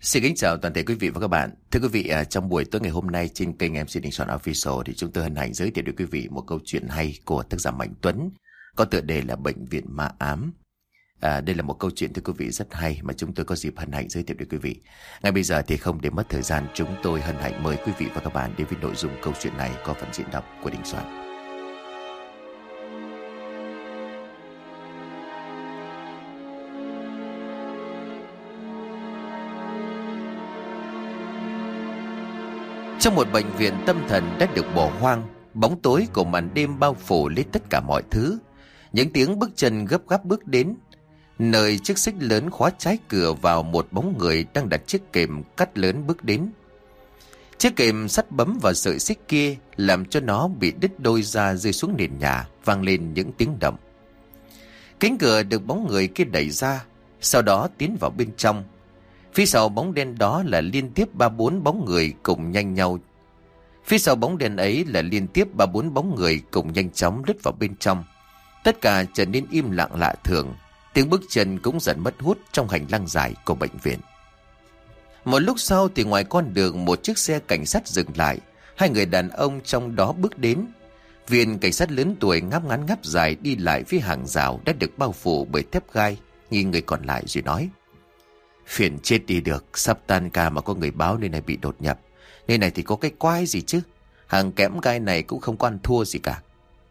Xin kính chào toàn thể quý vị và các bạn. Thưa quý vị, trong buổi tối ngày hôm nay trên kênh MC Đình Soạn Official thì chúng tôi hân hạnh giới thiệu đến quý vị một câu chuyện hay của tác giả Mạnh Tuấn có tựa đề là Bệnh viện ma ám. Đây là một câu chuyện thưa quý vị rất hay mà chúng tôi có dịp hân hạnh giới thiệu đến quý vị. Ngay bây giờ thì không để mất thời gian, chúng tôi hân hạnh mời quý vị và các bạn đến với nội dung câu chuyện này có phần diễn đọc của Đình Soạn. Trong một bệnh viện tâm thần đã được bỏ hoang, bóng tối của màn đêm bao phủ lấy tất cả mọi thứ. Những tiếng bước chân gấp gáp bước đến, nơi chiếc xích lớn khóa trái cửa vào một bóng người đang đặt chiếc kềm cắt lớn bước đến. Chiếc kềm sắt bấm vào sợi xích kia làm cho nó bị đứt đôi ra rơi xuống nền nhà, vang lên những tiếng động. Cánh cửa được bóng người kia đẩy ra, sau đó tiến vào bên trong. Phía sau bóng đen đó là liên tiếp 3-4 bóng người cùng nhanh nhau. Phía sau bóng đen ấy là liên tiếp 3-4 bóng người cùng nhanh chóng lướt vào bên trong. Tất cả trở nên im lặng lạ thường. Tiếng bước chân cũng dần mất hút trong hành lang dài của bệnh viện. Một lúc sau thì ngoài con đường một chiếc xe cảnh sát dừng lại. Hai người đàn ông trong đó bước đến. Viên cảnh sát lớn tuổi ngáp ngắn ngáp dài đi lại phía hàng rào đã được bao phủ bởi thép gai. Nhìn người còn lại rồi nói: "Phiền chết đi được, sắp tan ca mà có người báo nơi này bị đột nhập. Nơi này thì có cái quái gì chứ, hàng kẽm gai này cũng không có ăn thua gì cả."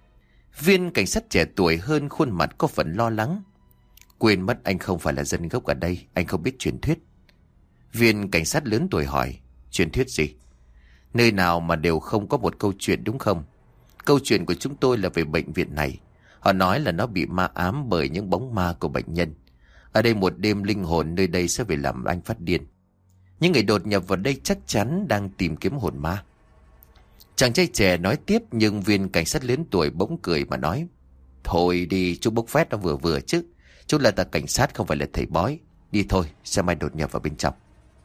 Viên cảnh sát trẻ tuổi hơn khuôn mặt có phần lo lắng: "Quên mất anh không phải là dân gốc ở đây, anh không biết truyền thuyết." Viên cảnh sát lớn tuổi hỏi: "Truyền thuyết gì? Nơi nào mà đều không có một câu chuyện đúng không?" "Câu chuyện của chúng tôi là về bệnh viện này. Họ nói là nó bị ma ám bởi những bóng ma của bệnh nhân. Ở đây một đêm linh hồn nơi đây sẽ phải làm anh phát điên. Những người đột nhập vào đây chắc chắn đang tìm kiếm hồn ma." Chàng trai trẻ nói tiếp, nhưng viên cảnh sát lớn tuổi bỗng cười mà nói: "Thôi đi, chú bốc phét nó vừa vừa chứ. Chú là ta cảnh sát không phải là thầy bói. Đi thôi, xem ai đột nhập vào bên trong."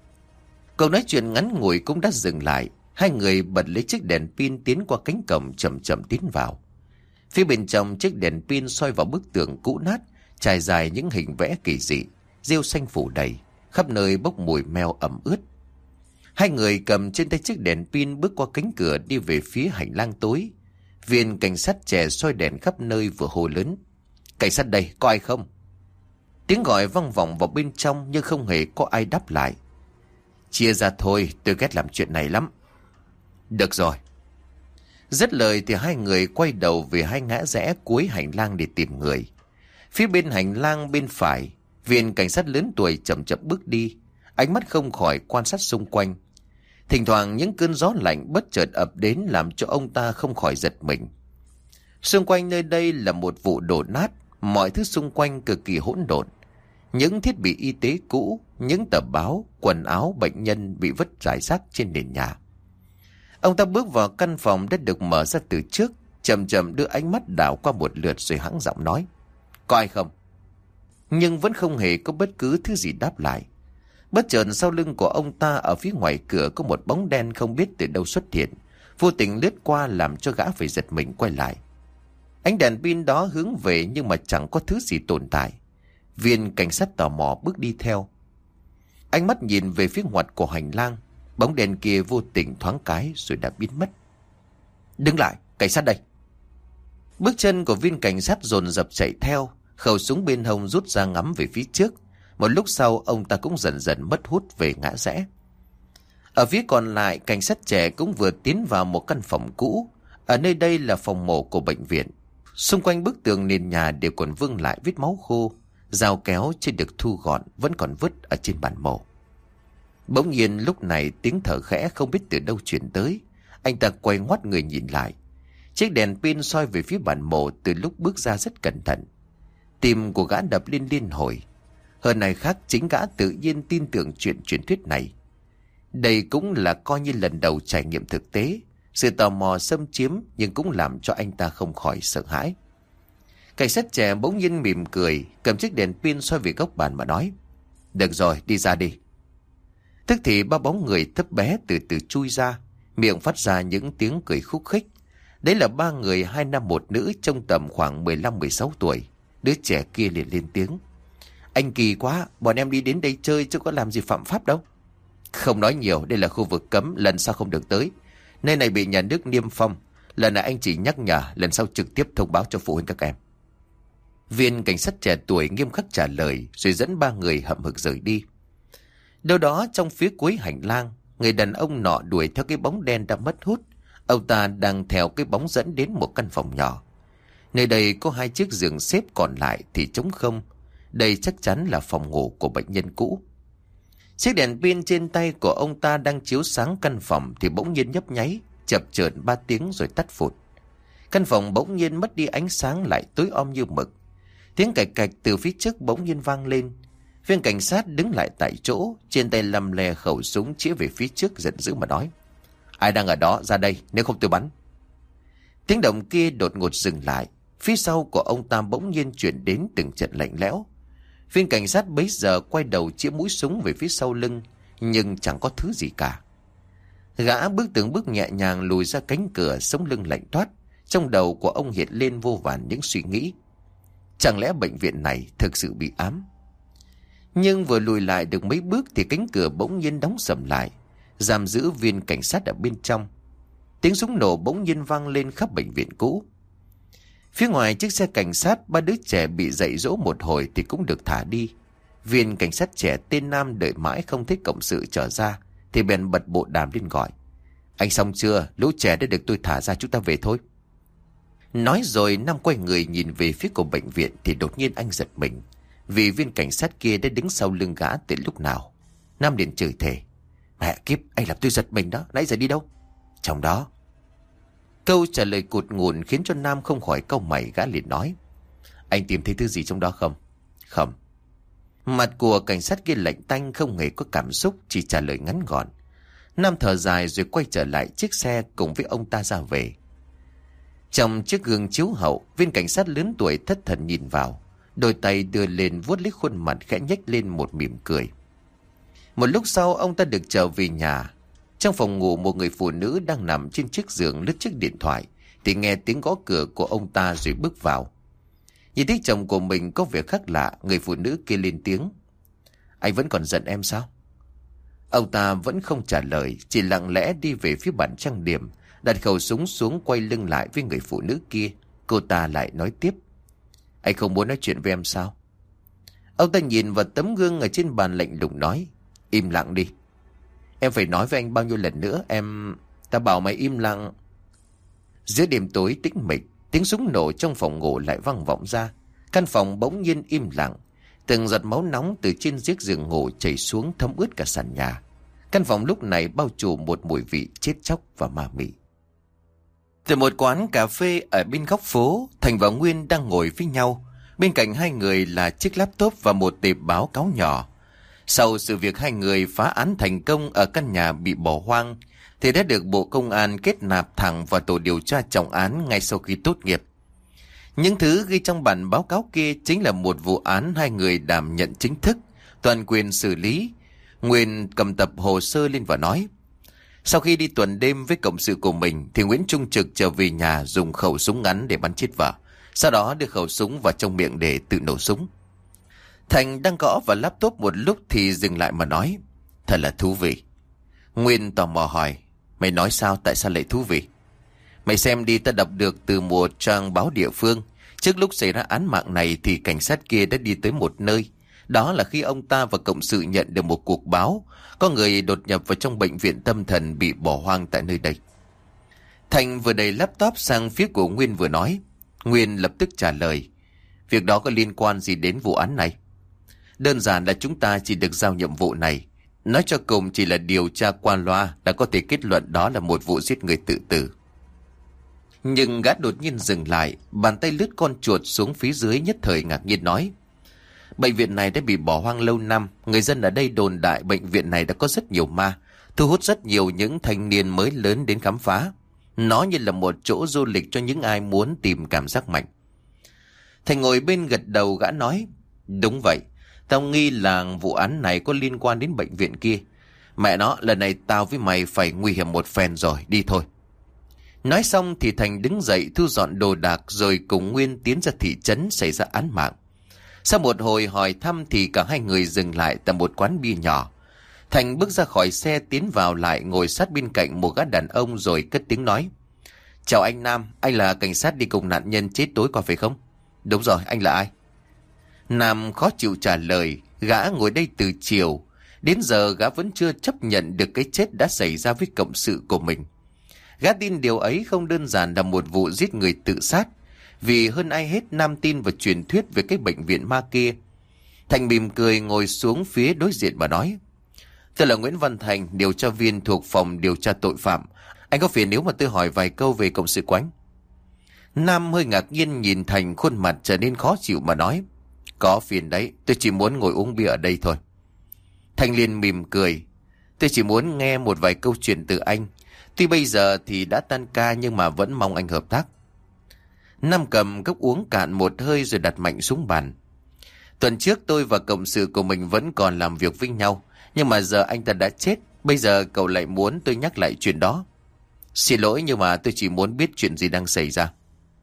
Câu nói chuyện ngắn ngủi cũng đã dừng lại. Hai người bật lấy chiếc đèn pin tiến qua cánh cổng chậm chậm tiến vào. Phía bên trong chiếc đèn pin soi vào bức tường cũ nát, trải dài những hình vẽ kỳ dị, rêu xanh phủ đầy, khắp nơi bốc mùi meo ẩm ướt. Hai người cầm trên tay chiếc đèn pin bước qua cánh cửa đi về phía hành lang tối. Viên cảnh sát trẻ soi đèn khắp nơi vừa hô lớn: "Cảnh sát đây, có ai không?" Tiếng gọi vang vọng vào bên trong nhưng không hề có ai đáp lại. "Chia ra thôi, tôi ghét làm chuyện này lắm." "Được rồi." Dứt lời thì hai người quay đầu về hai ngã rẽ cuối hành lang để tìm người. Phía bên hành lang bên phải, viên cảnh sát lớn tuổi chậm chậm bước đi, ánh mắt không khỏi quan sát xung quanh. Thỉnh thoảng những cơn gió lạnh bất chợt ập đến làm cho ông ta không khỏi giật mình. Xung quanh nơi đây là một vụ đổ nát, mọi thứ xung quanh cực kỳ hỗn độn. Những thiết bị y tế cũ, những tờ báo, quần áo bệnh nhân bị vứt rải rác trên nền nhà. Ông ta bước vào căn phòng đã được mở ra từ trước, chậm chậm đưa ánh mắt đảo qua một lượt rồi hắng giọng nói: "Có ai không?" Nhưng vẫn không hề có bất cứ thứ gì đáp lại. Bất chợt sau lưng của ông ta ở phía ngoài cửa có một bóng đen không biết từ đâu xuất hiện, vô tình lướt qua làm cho gã phải giật mình quay lại. Ánh đèn pin đó hướng về nhưng mà chẳng có thứ gì tồn tại. Viên cảnh sát tò mò bước đi theo. Ánh mắt nhìn về phía ngoặt của hành lang, bóng đèn kia vô tình thoáng cái rồi đã biến mất. "Đứng lại, cảnh sát đây!" Bước chân của viên cảnh sát dồn dập chạy theo, khẩu súng bên hông rút ra ngắm về phía trước. Một lúc sau ông ta cũng dần dần mất hút về ngã rẽ. Ở phía còn lại, cảnh sát trẻ cũng vừa tiến vào một căn phòng cũ. Ở nơi đây là phòng mổ của bệnh viện. Xung quanh bức tường nền nhà đều còn vương lại vết máu khô. Dao kéo chưa được thu gọn vẫn còn vứt ở trên bàn mổ. Bỗng nhiên lúc này tiếng thở khẽ không biết từ đâu truyền tới. Anh ta quay ngoắt người nhìn lại. Chiếc đèn pin soi về phía bàn mổ từ lúc bước ra rất cẩn thận. Tim của gã đập lên liên hồi. Hơn này khác, chính gã tự nhiên tin tưởng chuyện truyền thuyết này. Đây cũng là coi như lần đầu trải nghiệm thực tế. Sự tò mò xâm chiếm nhưng cũng làm cho anh ta không khỏi sợ hãi. Cảnh sát trẻ bỗng nhiên mỉm cười, cầm chiếc đèn pin soi về góc bàn mà nói: "Được rồi, đi ra đi." Tức thì ba bóng người thấp bé từ từ chui ra, miệng phát ra những tiếng cười khúc khích. Đấy là ba người, hai nam một nữ, trông tầm khoảng 15-16 tuổi. Đứa trẻ kia liền lên tiếng: "Anh kỳ quá, bọn em đi đến đây chơi chứ có làm gì phạm pháp đâu." Không nói nhiều, đây là khu vực cấm, lần sau không được tới. Nơi này bị nhà nước niêm phong. Lần này anh chỉ nhắc nhở, lần sau trực tiếp thông báo cho phụ huynh các em. Viên cảnh sát trẻ tuổi nghiêm khắc trả lời, rồi dẫn ba người hậm hực rời đi. Đâu đó trong phía cuối hành lang, người đàn ông nọ đuổi theo cái bóng đen đã mất hút. Ông ta đang theo cái bóng dẫn đến một căn phòng nhỏ. Nơi đây có 2 chiếc giường xếp, còn lại thì trống không. Đây chắc chắn là phòng ngủ của bệnh nhân cũ. Chiếc đèn pin trên tay của ông ta đang chiếu sáng căn phòng thì bỗng nhiên nhấp nháy, chập chờn 3 tiếng rồi tắt phụt. Căn phòng bỗng nhiên mất đi ánh sáng, lại tối om như mực. Tiếng cạch cạch từ phía trước bỗng nhiên vang lên. Viên cảnh sát đứng lại tại chỗ, trên tay lầm lè khẩu súng chĩa về phía trước, giận dữ mà nói: Ai đang ở đó ra đây, nếu không tôi bắn. Tiếng động kia đột ngột dừng lại. Phía sau của ông ta bỗng nhiên chuyển đến từng trận lạnh lẽo. Viên cảnh sát bấy giờ quay đầu chĩa mũi súng về phía sau lưng, nhưng chẳng có thứ gì cả. Gã bước từng bước nhẹ nhàng lùi ra cánh cửa, sống lưng lạnh toát. Trong đầu của ông hiện lên vô vàn những suy nghĩ. Chẳng lẽ bệnh viện này thực sự bị ám? Nhưng vừa lùi lại được mấy bước thì cánh cửa bỗng nhiên đóng sầm lại, giam giữ viên cảnh sát ở bên trong. Tiếng súng nổ bỗng nhiên vang lên khắp bệnh viện cũ. Phía ngoài chiếc xe cảnh sát, 3 đứa trẻ bị dạy dỗ một hồi thì cũng được thả đi. Viên cảnh sát trẻ tên Nam đợi mãi không thấy cộng sự trở ra thì bèn bật bộ đàm lên gọi: Anh xong chưa? Lũ trẻ đã được tôi thả ra, chúng ta về thôi. Nói rồi Nam quay người nhìn về phía của bệnh viện thì đột nhiên anh giật mình, vì viên cảnh sát kia đã đứng sau lưng gã từ lúc nào. Nam liền chửi thề: Mẹ kiếp, anh làm tôi giật mình đó, nãy giờ đi đâu? Trong đó. Câu trả lời cụt ngùn khiến cho Nam không khỏi cau mày. Gã liền nói: Anh tìm thấy thứ gì trong đó không? Không. Mặt của cảnh sát kia lạnh tanh, không hề có cảm xúc, chỉ trả lời ngắn gọn. Nam thở dài rồi quay trở lại chiếc xe cùng với ông ta ra về. Trong chiếc gương chiếu hậu, viên cảnh sát lớn tuổi thất thần nhìn vào, đôi tay đưa lên vuốt lấy khuôn mặt, khẽ nhếch lên một mỉm cười. Một lúc sau ông ta được trở về nhà. Trong phòng ngủ, một người phụ nữ đang nằm trên chiếc giường lướt chiếc điện thoại thì nghe tiếng gõ cửa của ông ta rồi bước vào. Nhìn thấy chồng của mình có vẻ khác lạ, người phụ nữ kia lên tiếng: Anh vẫn còn giận em sao? Ông ta vẫn không trả lời, chỉ lặng lẽ đi về phía bàn trang điểm, đặt khẩu súng xuống, quay lưng lại với người phụ nữ kia. Cô ta lại nói tiếp: Anh không muốn nói chuyện với em sao? Ông ta nhìn vào tấm gương ở trên bàn lạnh lùng nói: Im lặng đi. Em phải nói với anh bao nhiêu lần nữa, ta bảo mày im lặng. Giữa đêm tối tĩnh mịch, tiếng súng nổ trong phòng ngủ lại vang vọng ra. Căn phòng bỗng nhiên im lặng. Từng giọt máu nóng từ trên chiếc giường ngủ chảy xuống thấm ướt cả sàn nhà. Căn phòng lúc này bao trùm một mùi vị chết chóc và ma mị. Từ một quán cà phê ở bên góc phố, Thành và Nguyên đang ngồi với nhau. Bên cạnh hai người là chiếc laptop và một tệp báo cáo nhỏ. Sau sự việc hai người phá án thành công ở căn nhà bị bỏ hoang thì đã được Bộ Công an kết nạp thẳng vào tổ điều tra trọng án ngay sau khi tốt nghiệp. Những thứ ghi trong bản báo cáo kia chính là một vụ án hai người đảm nhận chính thức, toàn quyền xử lý. Nguyên cầm tập hồ sơ lên và nói: Sau khi đi tuần đêm với cộng sự của mình thì Nguyễn Trung Trực trở về nhà dùng khẩu súng ngắn để bắn chết vợ, sau đó đưa khẩu súng vào trong miệng để tự nổ súng. Thành đang gõ vào laptop một lúc thì dừng lại mà nói: Thật là thú vị. Nguyên tò mò hỏi: Mày nói sao, tại sao lại thú vị? Mày xem đi, ta đọc được từ một trang báo địa phương. Trước lúc xảy ra án mạng này thì cảnh sát kia đã đi tới một nơi. Đó là khi ông ta và cộng sự nhận được một cuộc báo có người đột nhập vào trong bệnh viện tâm thần bị bỏ hoang tại nơi đây. Thành vừa đẩy laptop sang phía của Nguyên vừa nói. Nguyên lập tức trả lời: Việc đó có liên quan gì đến vụ án này? Đơn giản là chúng ta chỉ được giao nhiệm vụ này. Nói cho cùng chỉ là điều tra qua loa đã có thể kết luận đó là một vụ giết người tự tử. Nhưng gã đột nhiên dừng lại, bàn tay lướt con chuột xuống phía dưới, nhất thời ngạc nhiên nói: Bệnh viện này đã bị bỏ hoang lâu năm. Người dân ở đây đồn đại bệnh viện này đã có rất nhiều ma, thu hút rất nhiều những thanh niên mới lớn đến khám phá. Nó như là một chỗ du lịch cho những ai muốn tìm cảm giác mạnh. Thành ngồi bên gật đầu, gã nói: Đúng vậy, tao nghi là vụ án này có liên quan đến bệnh viện kia. Mẹ nó, lần này tao với mày phải nguy hiểm một phen rồi, đi thôi. Nói xong thì Thành đứng dậy thu dọn đồ đạc rồi cùng Nguyên tiến ra thị trấn xảy ra án mạng. Sau một hồi hỏi thăm thì cả hai người dừng lại tại một quán bia nhỏ. Thành bước ra khỏi xe tiến vào lại ngồi sát bên cạnh một gã đàn ông rồi cất tiếng nói. Chào anh Nam, anh là cảnh sát đi cùng nạn nhân chết tối qua phải không? Đúng rồi, anh là ai? Nam khó chịu trả lời, gã ngồi đây từ chiều. Đến giờ gã vẫn chưa chấp nhận được cái chết đã xảy ra với cộng sự của mình. Gã tin điều ấy không đơn giản là một vụ giết người tự sát. Vì hơn ai hết Nam tin vào truyền thuyết về cái bệnh viện ma kia. Thành mỉm cười ngồi xuống phía đối diện và nói. Tôi là Nguyễn Văn Thành, điều tra viên thuộc phòng điều tra tội phạm. Anh có phiền nếu mà tôi hỏi vài câu về cộng sự của anh? Nam hơi ngạc nhiên nhìn Thành, khuôn mặt trở nên khó chịu mà nói. Có phiền đấy, tôi chỉ muốn ngồi uống bia ở đây thôi. Thành liền mỉm cười. Tôi chỉ muốn nghe một vài câu chuyện từ anh. Tuy bây giờ thì đã tan ca nhưng mà vẫn mong anh hợp tác. Nam cầm cốc uống cạn một hơi rồi đặt mạnh xuống bàn. Tuần trước tôi và cộng sự của mình vẫn còn làm việc với nhau. Nhưng mà giờ anh ta đã chết. Bây giờ cậu lại muốn tôi nhắc lại chuyện đó. Xin lỗi nhưng mà tôi chỉ muốn biết chuyện gì đang xảy ra.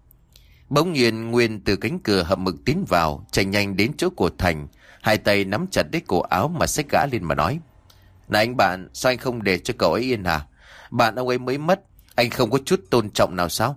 Bỗng nhiên Nguyên từ cánh cửa hậm hực tiến vào, chạy nhanh đến chỗ của Thành, hai tay nắm chặt lấy cổ áo mà xách gã lên mà nói. Này anh bạn, sao anh không để cho cậu ấy yên hả? Bạn ông ấy mới mất, anh không có chút tôn trọng nào sao?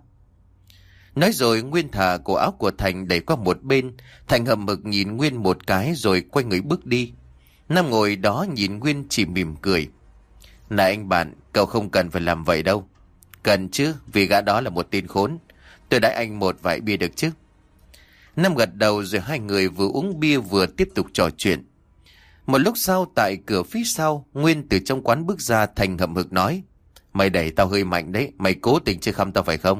Nói rồi Nguyên thả cổ áo của Thành đẩy qua một bên. Thành hậm hực nhìn Nguyên một cái rồi quay người bước đi. Nam ngồi đó nhìn Nguyên chỉ mỉm cười. Này anh bạn, cậu không cần phải làm vậy đâu. Cần chứ, vì gã đó là một tên khốn. Tôi đãi anh một vài bia được chứ? Nam gật đầu rồi hai người vừa uống bia vừa tiếp tục trò chuyện. Một lúc sau tại cửa phía sau, Nguyên từ trong quán bước ra. Thành hậm hực nói. Mày đẩy tao hơi mạnh đấy, mày cố tình chơi khăm tao phải không?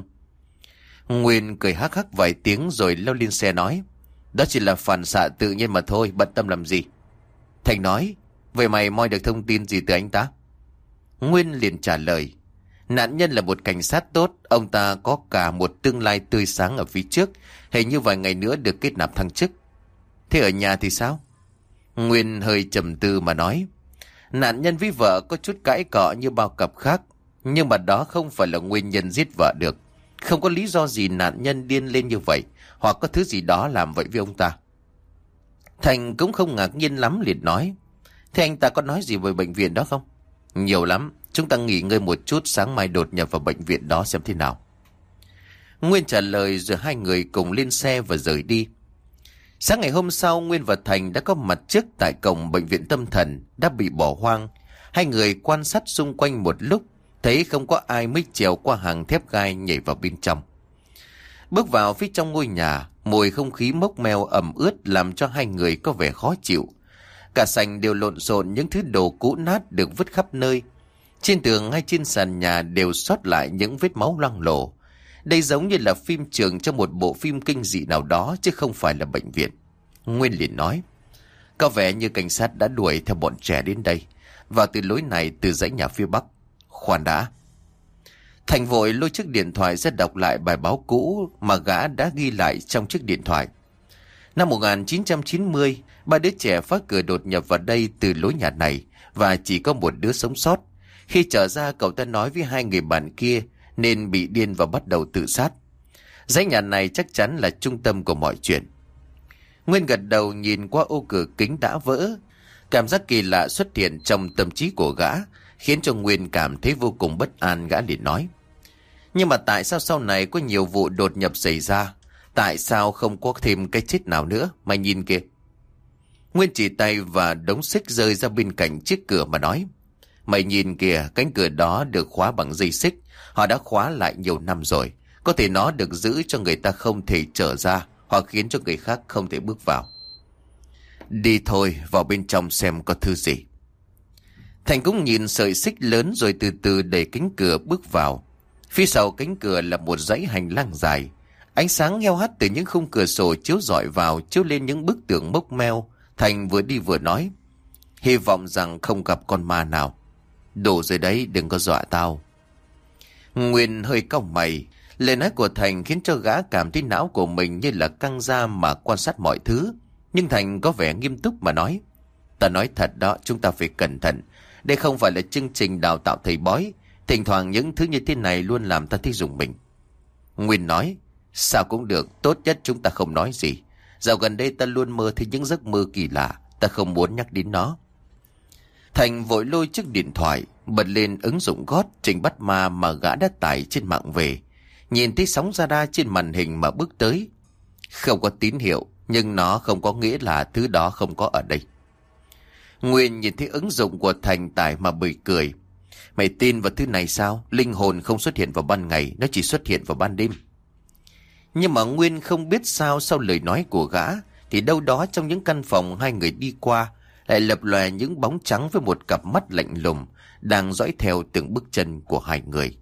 Nguyên cười hắc hắc vài tiếng rồi leo lên xe nói. Đó chỉ là phản xạ tự nhiên mà thôi, bận tâm làm gì? Thành nói. Vậy mày moi được thông tin gì từ anh ta? Nguyên liền trả lời. Nạn nhân là một cảnh sát tốt. Ông ta có cả một tương lai tươi sáng ở phía trước. Hình như vài ngày nữa được kết nạp thăng chức. Thế ở nhà thì sao? Nguyên hơi trầm tư mà nói. Nạn nhân với vợ có chút cãi cọ như bao cặp khác. Nhưng mà đó không phải là nguyên nhân giết vợ được. Không có lý do gì nạn nhân điên lên như vậy. Hoặc có thứ gì đó làm vậy với ông ta. Thành cũng không ngạc nhiên lắm liền nói. Thế anh ta có nói gì về bệnh viện đó không? Nhiều lắm. Chúng ta nghỉ ngơi một chút, sáng mai đột nhập vào bệnh viện đó xem thế nào. Nguyên trả lời rồi hai người cùng lên xe và rời đi. Sáng ngày hôm sau, Nguyên và Thành đã có mặt trước tại cổng bệnh viện tâm thần đã bị bỏ hoang. Hai người quan sát xung quanh một lúc, thấy không có ai mới trèo qua hàng thép gai nhảy vào bên trong. Bước vào phía trong ngôi nhà, mùi không khí mốc meo ẩm ướt làm cho hai người có vẻ khó chịu. Cả sảnh đều lộn xộn những thứ đồ cũ nát được vứt khắp nơi. Trên tường hay trên sàn nhà đều sót lại những vết máu loang lổ. Đây giống như là phim trường trong một bộ phim kinh dị nào đó chứ không phải là bệnh viện. Nguyên liền nói. Có vẻ như cảnh sát đã đuổi theo bọn trẻ đến đây. Vào từ lối này từ dãy nhà phía bắc. Khoan đã. Thành vội lôi chiếc điện thoại ra đọc lại bài báo cũ mà gã đã ghi lại trong chiếc điện thoại. Năm 1990, ba đứa trẻ phá cửa đột nhập vào đây từ lối nhà này và chỉ có một đứa sống sót. Khi trở ra cậu ta nói với hai người bạn kia nên bị điên và bắt đầu tự sát. Dãy nhà này chắc chắn là trung tâm của mọi chuyện. Nguyên gật đầu nhìn qua ô cửa kính đã vỡ. Cảm giác kỳ lạ xuất hiện trong tâm trí của gã khiến cho Nguyên cảm thấy vô cùng bất an. Gã liền nói. Nhưng mà tại sao sau này có nhiều vụ đột nhập xảy ra? Tại sao không có thêm cái chết nào nữa? Mày nhìn kìa. Nguyên chỉ tay và đống xích rơi ra bên cạnh chiếc cửa mà nói. Mày nhìn kìa, cánh cửa đó được khóa bằng dây xích. Họ đã khóa lại nhiều năm rồi. Có thể nó được giữ cho người ta không thể trở ra hoặc khiến cho người khác không thể bước vào. Đi thôi, vào bên trong xem có thứ gì. Thành cũng nhìn sợi xích lớn rồi từ từ đẩy cánh cửa bước vào. Phía sau cánh cửa là một dãy hành lang dài. Ánh sáng heo hắt từ những khung cửa sổ chiếu rọi vào, chiếu lên những bức tường mốc meo. Thành vừa đi vừa nói. Hy vọng rằng không gặp con ma nào. Đủ rồi đấy, đừng có dọa tao. Nguyên hơi cau mày. Lời nói của Thành khiến cho gã cảm thấy não của mình như là căng ra mà quan sát mọi thứ. Nhưng Thành có vẻ nghiêm túc mà nói. Ta nói thật đó, chúng ta phải cẩn thận. Đây không phải là chương trình đào tạo thầy bói. Thỉnh thoảng những thứ như thế này luôn làm ta thấy rùng mình. Nguyên nói. Sao cũng được, tốt nhất chúng ta không nói gì. Dạo gần đây ta luôn mơ thấy những giấc mơ kỳ lạ. Ta không muốn nhắc đến nó. Thành vội lôi chiếc điện thoại, bật lên ứng dụng gót trình bắt ma mà gã đã tải trên mạng về. Nhìn thấy sóng radar trên màn hình mà bước tới. Không có tín hiệu, nhưng nó không có nghĩa là thứ đó không có ở đây. Nguyên nhìn thấy ứng dụng của Thành tải mà bật cười. Mày tin vào thứ này sao? Linh hồn không xuất hiện vào ban ngày, nó chỉ xuất hiện vào ban đêm. Nhưng mà Nguyên không biết sao sau lời nói của gã, thì đâu đó trong những căn phòng hai người đi qua lại lập lòe những bóng trắng với một cặp mắt lạnh lùng đang dõi theo từng bước chân của hai người.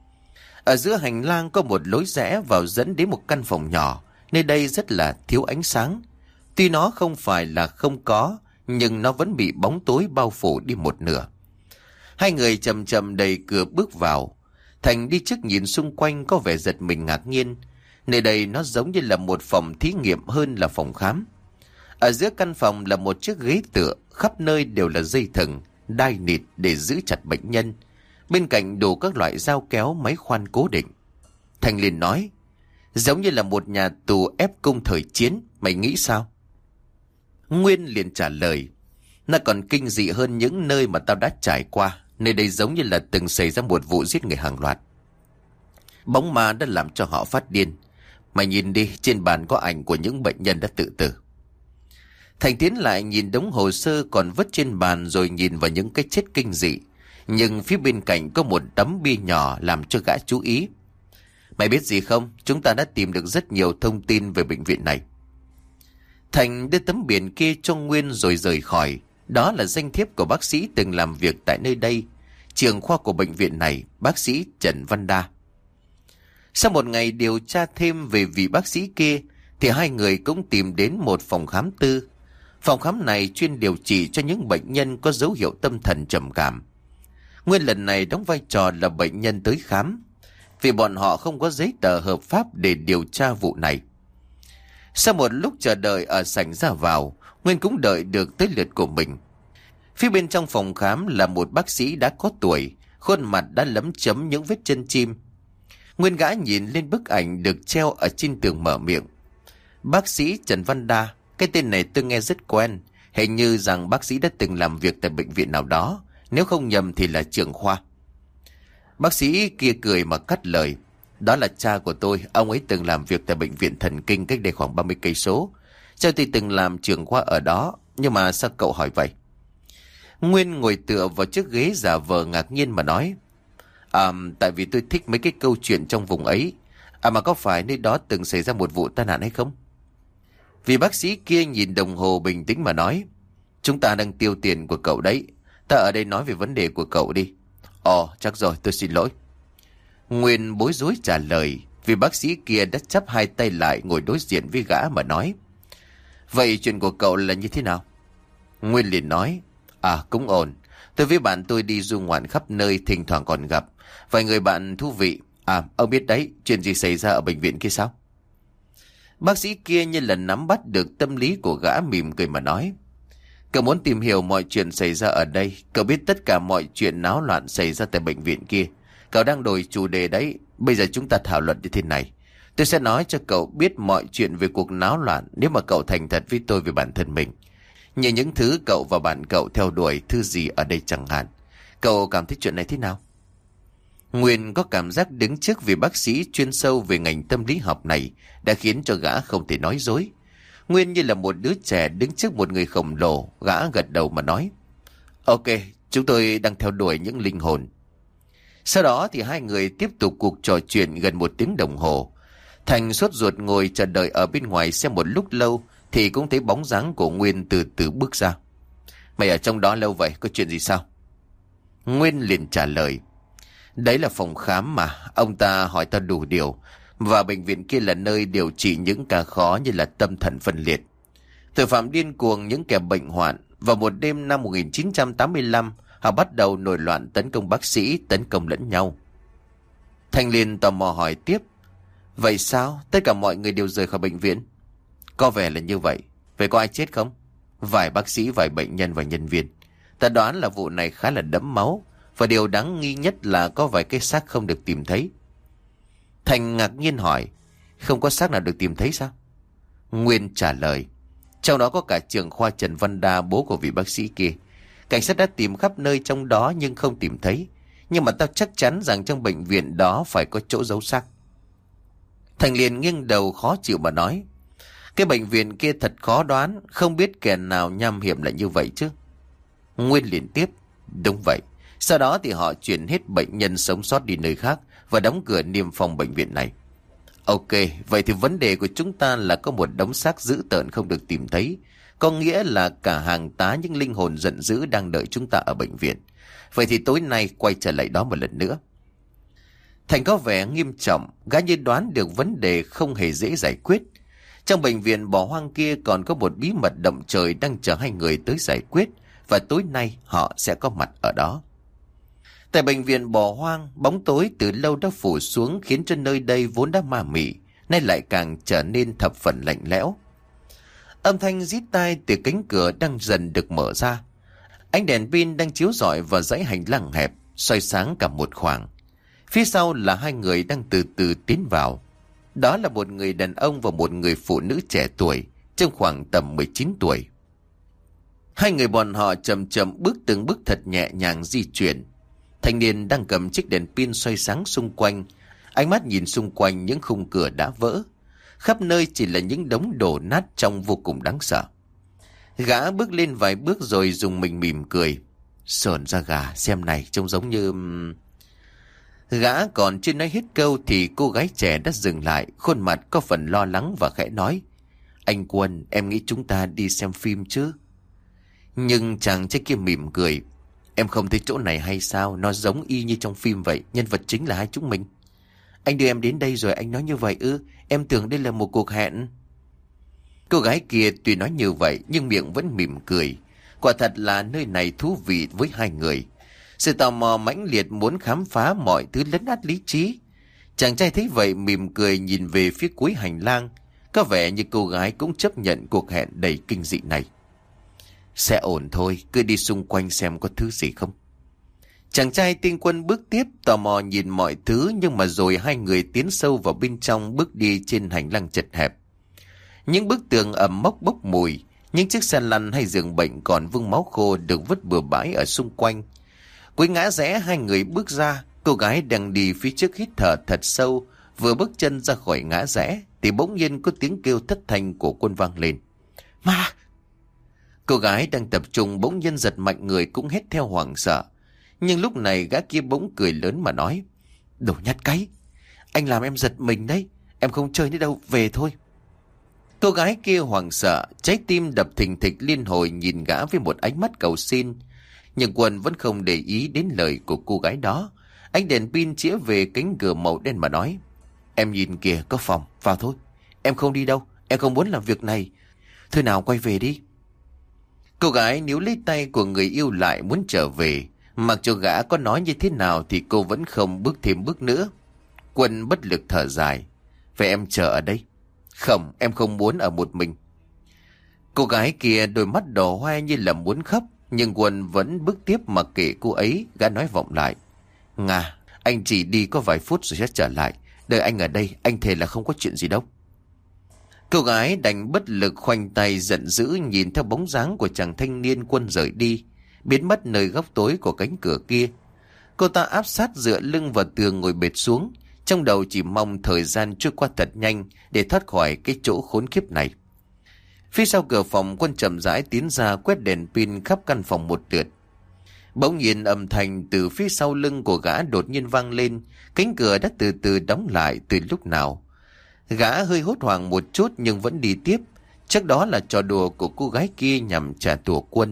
Ở giữa hành lang có một lối rẽ vào dẫn đến một căn phòng nhỏ, nơi đây rất là thiếu ánh sáng. Tuy nó không phải là không có, nhưng nó vẫn bị bóng tối bao phủ đi một nửa. Hai người chậm chậm đẩy cửa bước vào. Thành đi trước nhìn xung quanh có vẻ giật mình ngạc nhiên. Nơi đây nó giống như là một phòng thí nghiệm hơn là phòng khám. Ở giữa căn phòng là một chiếc ghế tựa, khắp nơi đều là dây thừng, đai nịt để giữ chặt bệnh nhân. Bên cạnh đủ các loại dao kéo, máy khoan cố định. Thành liền nói, giống như là một nhà tù ép cung thời chiến, mày nghĩ sao? Nguyên liền trả lời, nó còn kinh dị hơn những nơi mà tao đã trải qua. Nơi đây giống như là từng xảy ra một vụ giết người hàng loạt. Bóng ma đã làm cho họ phát điên. Mày nhìn đi, trên bàn có ảnh của những bệnh nhân đã tự tử. Thành tiến lại nhìn đống hồ sơ còn vứt trên bàn rồi nhìn vào những cái chết kinh dị. Nhưng phía bên cạnh có một tấm bia nhỏ làm cho gã chú ý. Mày biết gì không? Chúng ta đã tìm được rất nhiều thông tin về bệnh viện này. Thành đưa tấm biển kia cho Nguyên rồi rời khỏi. Đó là danh thiếp của bác sĩ từng làm việc tại nơi đây, trưởng khoa của bệnh viện này, bác sĩ Trần Văn Đa. Sau một ngày điều tra thêm về vị bác sĩ kia, thì hai người cũng tìm đến một phòng khám tư. Phòng khám này chuyên điều trị cho những bệnh nhân có dấu hiệu tâm thần trầm cảm. Nguyên lần này đóng vai trò là bệnh nhân tới khám, vì bọn họ không có giấy tờ hợp pháp để điều tra vụ này. Sau một lúc chờ đợi ở sảnh ra vào, Nguyên cũng đợi được tới lượt của mình. Phía bên trong phòng khám là một bác sĩ đã có tuổi, khuôn mặt đã lấm chấm những vết chân chim. Nguyên gã nhìn lên bức ảnh được treo ở trên tường mở miệng. Bác sĩ Trần Văn Đa, cái tên này tôi nghe rất quen. Hình như rằng bác sĩ đã từng làm việc tại bệnh viện nào đó, nếu không nhầm thì là trưởng khoa. Bác sĩ kia cười mà cắt lời. Đó là cha của tôi, ông ấy từng làm việc tại bệnh viện thần kinh cách đây khoảng 30 cây số. Cha tôi từng làm trưởng khoa ở đó, nhưng mà sao cậu hỏi vậy? Nguyên ngồi tựa vào chiếc ghế giả vờ ngạc nhiên mà nói. Tại vì tôi thích mấy cái câu chuyện trong vùng ấy. Mà có phải nơi đó từng xảy ra một vụ tai nạn hay không? Vì bác sĩ kia nhìn đồng hồ bình tĩnh mà nói. Chúng ta đang tiêu tiền của cậu đấy. Ta ở đây nói về vấn đề của cậu đi. Ồ, chắc rồi, tôi xin lỗi. Nguyên bối rối trả lời, vì bác sĩ kia đã chắp hai tay lại ngồi đối diện với gã mà nói. Vậy chuyện của cậu là như thế nào? Nguyên liền nói. Cũng ổn. Tôi với bạn tôi đi du ngoạn khắp nơi, thỉnh thoảng còn gặp vài người bạn thú vị. Ông biết đấy, chuyện gì xảy ra ở bệnh viện kia sao? Bác sĩ kia như là nắm bắt được tâm lý của gã, mỉm cười mà nói. Cậu muốn tìm hiểu mọi chuyện xảy ra ở đây. Cậu biết tất cả mọi chuyện náo loạn xảy ra tại bệnh viện kia. Cậu đang đổi chủ đề đấy. Bây giờ chúng ta thảo luận như thế này. Tôi sẽ nói cho cậu biết mọi chuyện về cuộc náo loạn nếu mà cậu thành thật với tôi về bản thân mình. Như những thứ cậu và bạn cậu theo đuổi, thứ gì ở đây chẳng hạn. Cậu cảm thấy chuyện này thế nào? Nguyên có cảm giác đứng trước vị bác sĩ chuyên sâu về ngành tâm lý học này đã khiến cho gã không thể nói dối. Nguyên như là một đứa trẻ đứng trước một người khổng lồ, gã gật đầu mà nói. Ok, chúng tôi đang theo đuổi những linh hồn. Sau đó thì hai người tiếp tục cuộc trò chuyện gần 1 tiếng đồng hồ. Thành sốt ruột ngồi chờ đợi ở bên ngoài xem một lúc lâu thì cũng thấy bóng dáng của Nguyên từ từ bước ra. Mày ở trong đó lâu vậy, có chuyện gì sao? Nguyên liền trả lời. Đấy là phòng khám mà, ông ta hỏi ta đủ điều. Và bệnh viện kia là nơi điều trị những ca khó như là tâm thần phân liệt, tội phạm điên cuồng, những kẻ bệnh hoạn. Vào một đêm năm 1985, họ bắt đầu nổi loạn tấn công bác sĩ, tấn công lẫn nhau. Thành liền tò mò hỏi tiếp. Vậy sao? Tất cả mọi người đều rời khỏi bệnh viện? Có vẻ là như vậy. Vậy có ai chết không? Vài bác sĩ, vài bệnh nhân và nhân viên. Ta đoán là vụ này khá là đẫm máu. Và điều đáng nghi nhất là có vài cái xác không được tìm thấy. Thành ngạc nhiên hỏi. Không có xác nào được tìm thấy sao? Nguyên trả lời. Trong đó có cả trưởng khoa Trần Văn Đa, bố của vị bác sĩ kia. Cảnh sát đã tìm khắp nơi trong đó nhưng không tìm thấy. Nhưng mà tao chắc chắn rằng trong bệnh viện đó phải có chỗ giấu xác. Thành liền nghiêng đầu khó chịu mà nói. Cái bệnh viện kia thật khó đoán, không biết kẻ nào nham hiểm lại như vậy chứ. Nguyên liền tiếp. Đúng vậy. Sau đó thì họ chuyển hết bệnh nhân sống sót đi nơi khác và đóng cửa niêm phong bệnh viện này. Ok, vậy thì vấn đề của chúng ta là có một đống xác dữ tợn không được tìm thấy. Có nghĩa là cả hàng tá những linh hồn giận dữ đang đợi chúng ta ở bệnh viện. Vậy thì tối nay quay trở lại đó một lần nữa. Thành có vẻ nghiêm trọng, gã như đoán được vấn đề không hề dễ giải quyết. Trong bệnh viện bỏ hoang kia còn có một bí mật động trời đang chờ hai người tới giải quyết, và tối nay họ sẽ có mặt ở đó. Tại bệnh viện bỏ hoang, bóng tối từ lâu đã phủ xuống khiến cho nơi đây vốn đã ma mị, nay lại càng trở nên thập phần lạnh lẽo. Âm thanh rít tai từ cánh cửa đang dần được mở ra. Ánh đèn pin đang chiếu rọi vào dãy hành lang hẹp, soi sáng cả một khoảng. Phía sau là hai người đang từ từ tiến vào. Đó là một người đàn ông và một người phụ nữ trẻ tuổi, trong khoảng tầm 19 tuổi. Hai người bọn họ chậm chậm bước từng bước thật nhẹ nhàng di chuyển. Thanh niên đang cầm chiếc đèn pin soi sáng xung quanh, ánh mắt nhìn xung quanh những khung cửa đã vỡ. Khắp nơi chỉ là những đống đổ nát trông vô cùng đáng sợ. Gã bước lên vài bước rồi dùng mình mỉm cười. Sởn da gà, xem này, trông giống như... Gã còn chưa nói hết câu thì cô gái trẻ đã dừng lại, khuôn mặt có phần lo lắng và khẽ nói. Anh Quân, em nghĩ chúng ta đi xem phim chứ? Nhưng chàng trai kia mỉm cười. Em không thấy chỗ này hay sao? Nó giống y như trong phim vậy, nhân vật chính là hai chúng mình. Anh đưa em đến đây rồi anh nói như vậy ư? Em tưởng đây là một cuộc hẹn. Cô gái kia tuy nói như vậy nhưng miệng vẫn mỉm cười. Quả thật là nơi này thú vị với hai người. Sự tò mò mãnh liệt muốn khám phá mọi thứ lấn át lý trí. Chàng trai thấy vậy mỉm cười nhìn về phía cuối hành lang. Có vẻ như cô gái cũng chấp nhận cuộc hẹn đầy kinh dị này. Sẽ ổn thôi, cứ đi xung quanh xem có thứ gì không. Chàng trai Tinh Quân bước tiếp, tò mò nhìn mọi thứ, nhưng mà rồi hai người tiến sâu vào bên trong, bước đi trên hành lang chật hẹp. Những bức tường ẩm mốc bốc mùi, những chiếc xe lăn hay giường bệnh còn vương máu khô được vứt bừa bãi ở xung quanh. Cuối ngã rẽ hai người bước ra, cô gái đang đi phía trước hít thở thật sâu, vừa bước chân ra khỏi ngã rẽ thì bỗng nhiên có tiếng kêu thất thanh của Quân vang lên. Ma! Cô gái đang tập trung bỗng nhiên giật mạnh người cũng hét theo hoảng sợ. Nhưng lúc này gã kia bỗng cười lớn mà nói. Đồ nhát cái! Anh làm em giật mình đấy, em không chơi nữa đâu, về thôi. Cô gái kia hoảng sợ, trái tim đập thình thịch liên hồi nhìn gã với một ánh mắt cầu xin. Nhưng Quân vẫn không để ý đến lời của cô gái đó. Ánh đèn pin chĩa về cánh cửa màu đen mà nói. Em nhìn kìa, có phòng, vào thôi. Em không đi đâu, em không muốn làm việc này. Thôi nào quay về đi. Cô gái níu lấy tay của người yêu lại muốn trở về. Mặc cho gã có nói như thế nào thì cô vẫn không bước thêm bước nữa. Quân bất lực thở dài. Vậy em chờ ở đây. Không, em không muốn ở một mình. Cô gái kia đôi mắt đỏ hoe như là muốn khóc. Nhưng Quân vẫn bước tiếp mặc kệ cô ấy. Gã nói vọng lại. Nga, anh chỉ đi có vài phút rồi sẽ trở lại. Đợi anh ở đây, anh thề là không có chuyện gì đâu. Cô gái đành bất lực khoanh tay giận dữ nhìn theo bóng dáng của chàng thanh niên Quân rời đi, biến mất nơi góc tối của cánh cửa kia. Cô ta áp sát dựa lưng vào tường ngồi bệt xuống, trong đầu chỉ mong thời gian trôi qua thật nhanh để thoát khỏi cái chỗ khốn kiếp này. Phía sau cửa phòng, Quân chậm rãi tiến ra quét đèn pin khắp căn phòng một lượt. Bỗng nhiên âm thanh từ phía sau lưng của gã đột nhiên vang lên, cánh cửa đã từ từ đóng lại từ lúc nào. Gã hơi hốt hoảng một chút nhưng vẫn đi tiếp, chắc đó là trò đùa của cô gái kia nhằm trả thù Quân.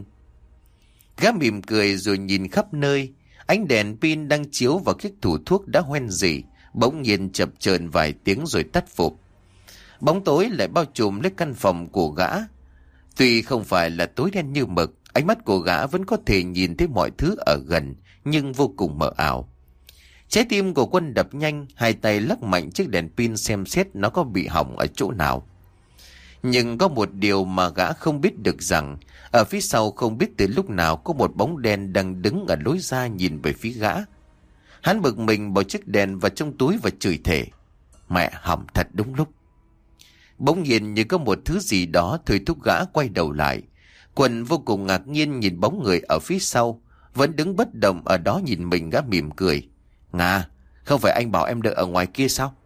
Gã mỉm cười rồi nhìn khắp nơi, ánh đèn pin đang chiếu vào chiếc tủ thuốc đã hoen rỉ, bỗng nhiên chập chờn vài tiếng rồi tắt phục. Bóng tối lại bao trùm lấy căn phòng của gã. Tuy không phải là tối đen như mực, ánh mắt của gã vẫn có thể nhìn thấy mọi thứ ở gần, nhưng vô cùng mờ ảo. Trái tim của Quân đập nhanh, hai tay lắc mạnh chiếc đèn pin xem xét nó có bị hỏng ở chỗ nào. Nhưng có một điều mà gã không biết được rằng, ở phía sau không biết từ lúc nào có một bóng đen đang đứng ở lối ra nhìn về phía gã. Hắn bực mình bỏ chiếc đèn vào trong túi và chửi thề. Mẹ hỏng thật đúng lúc. Bỗng nhiên như có một thứ gì đó thôi thúc gã quay đầu lại. Quân vô cùng ngạc nhiên nhìn bóng người ở phía sau, vẫn đứng bất động ở đó nhìn mình, gã mỉm cười. Ngà, không phải anh bảo em đợi ở ngoài kia sao?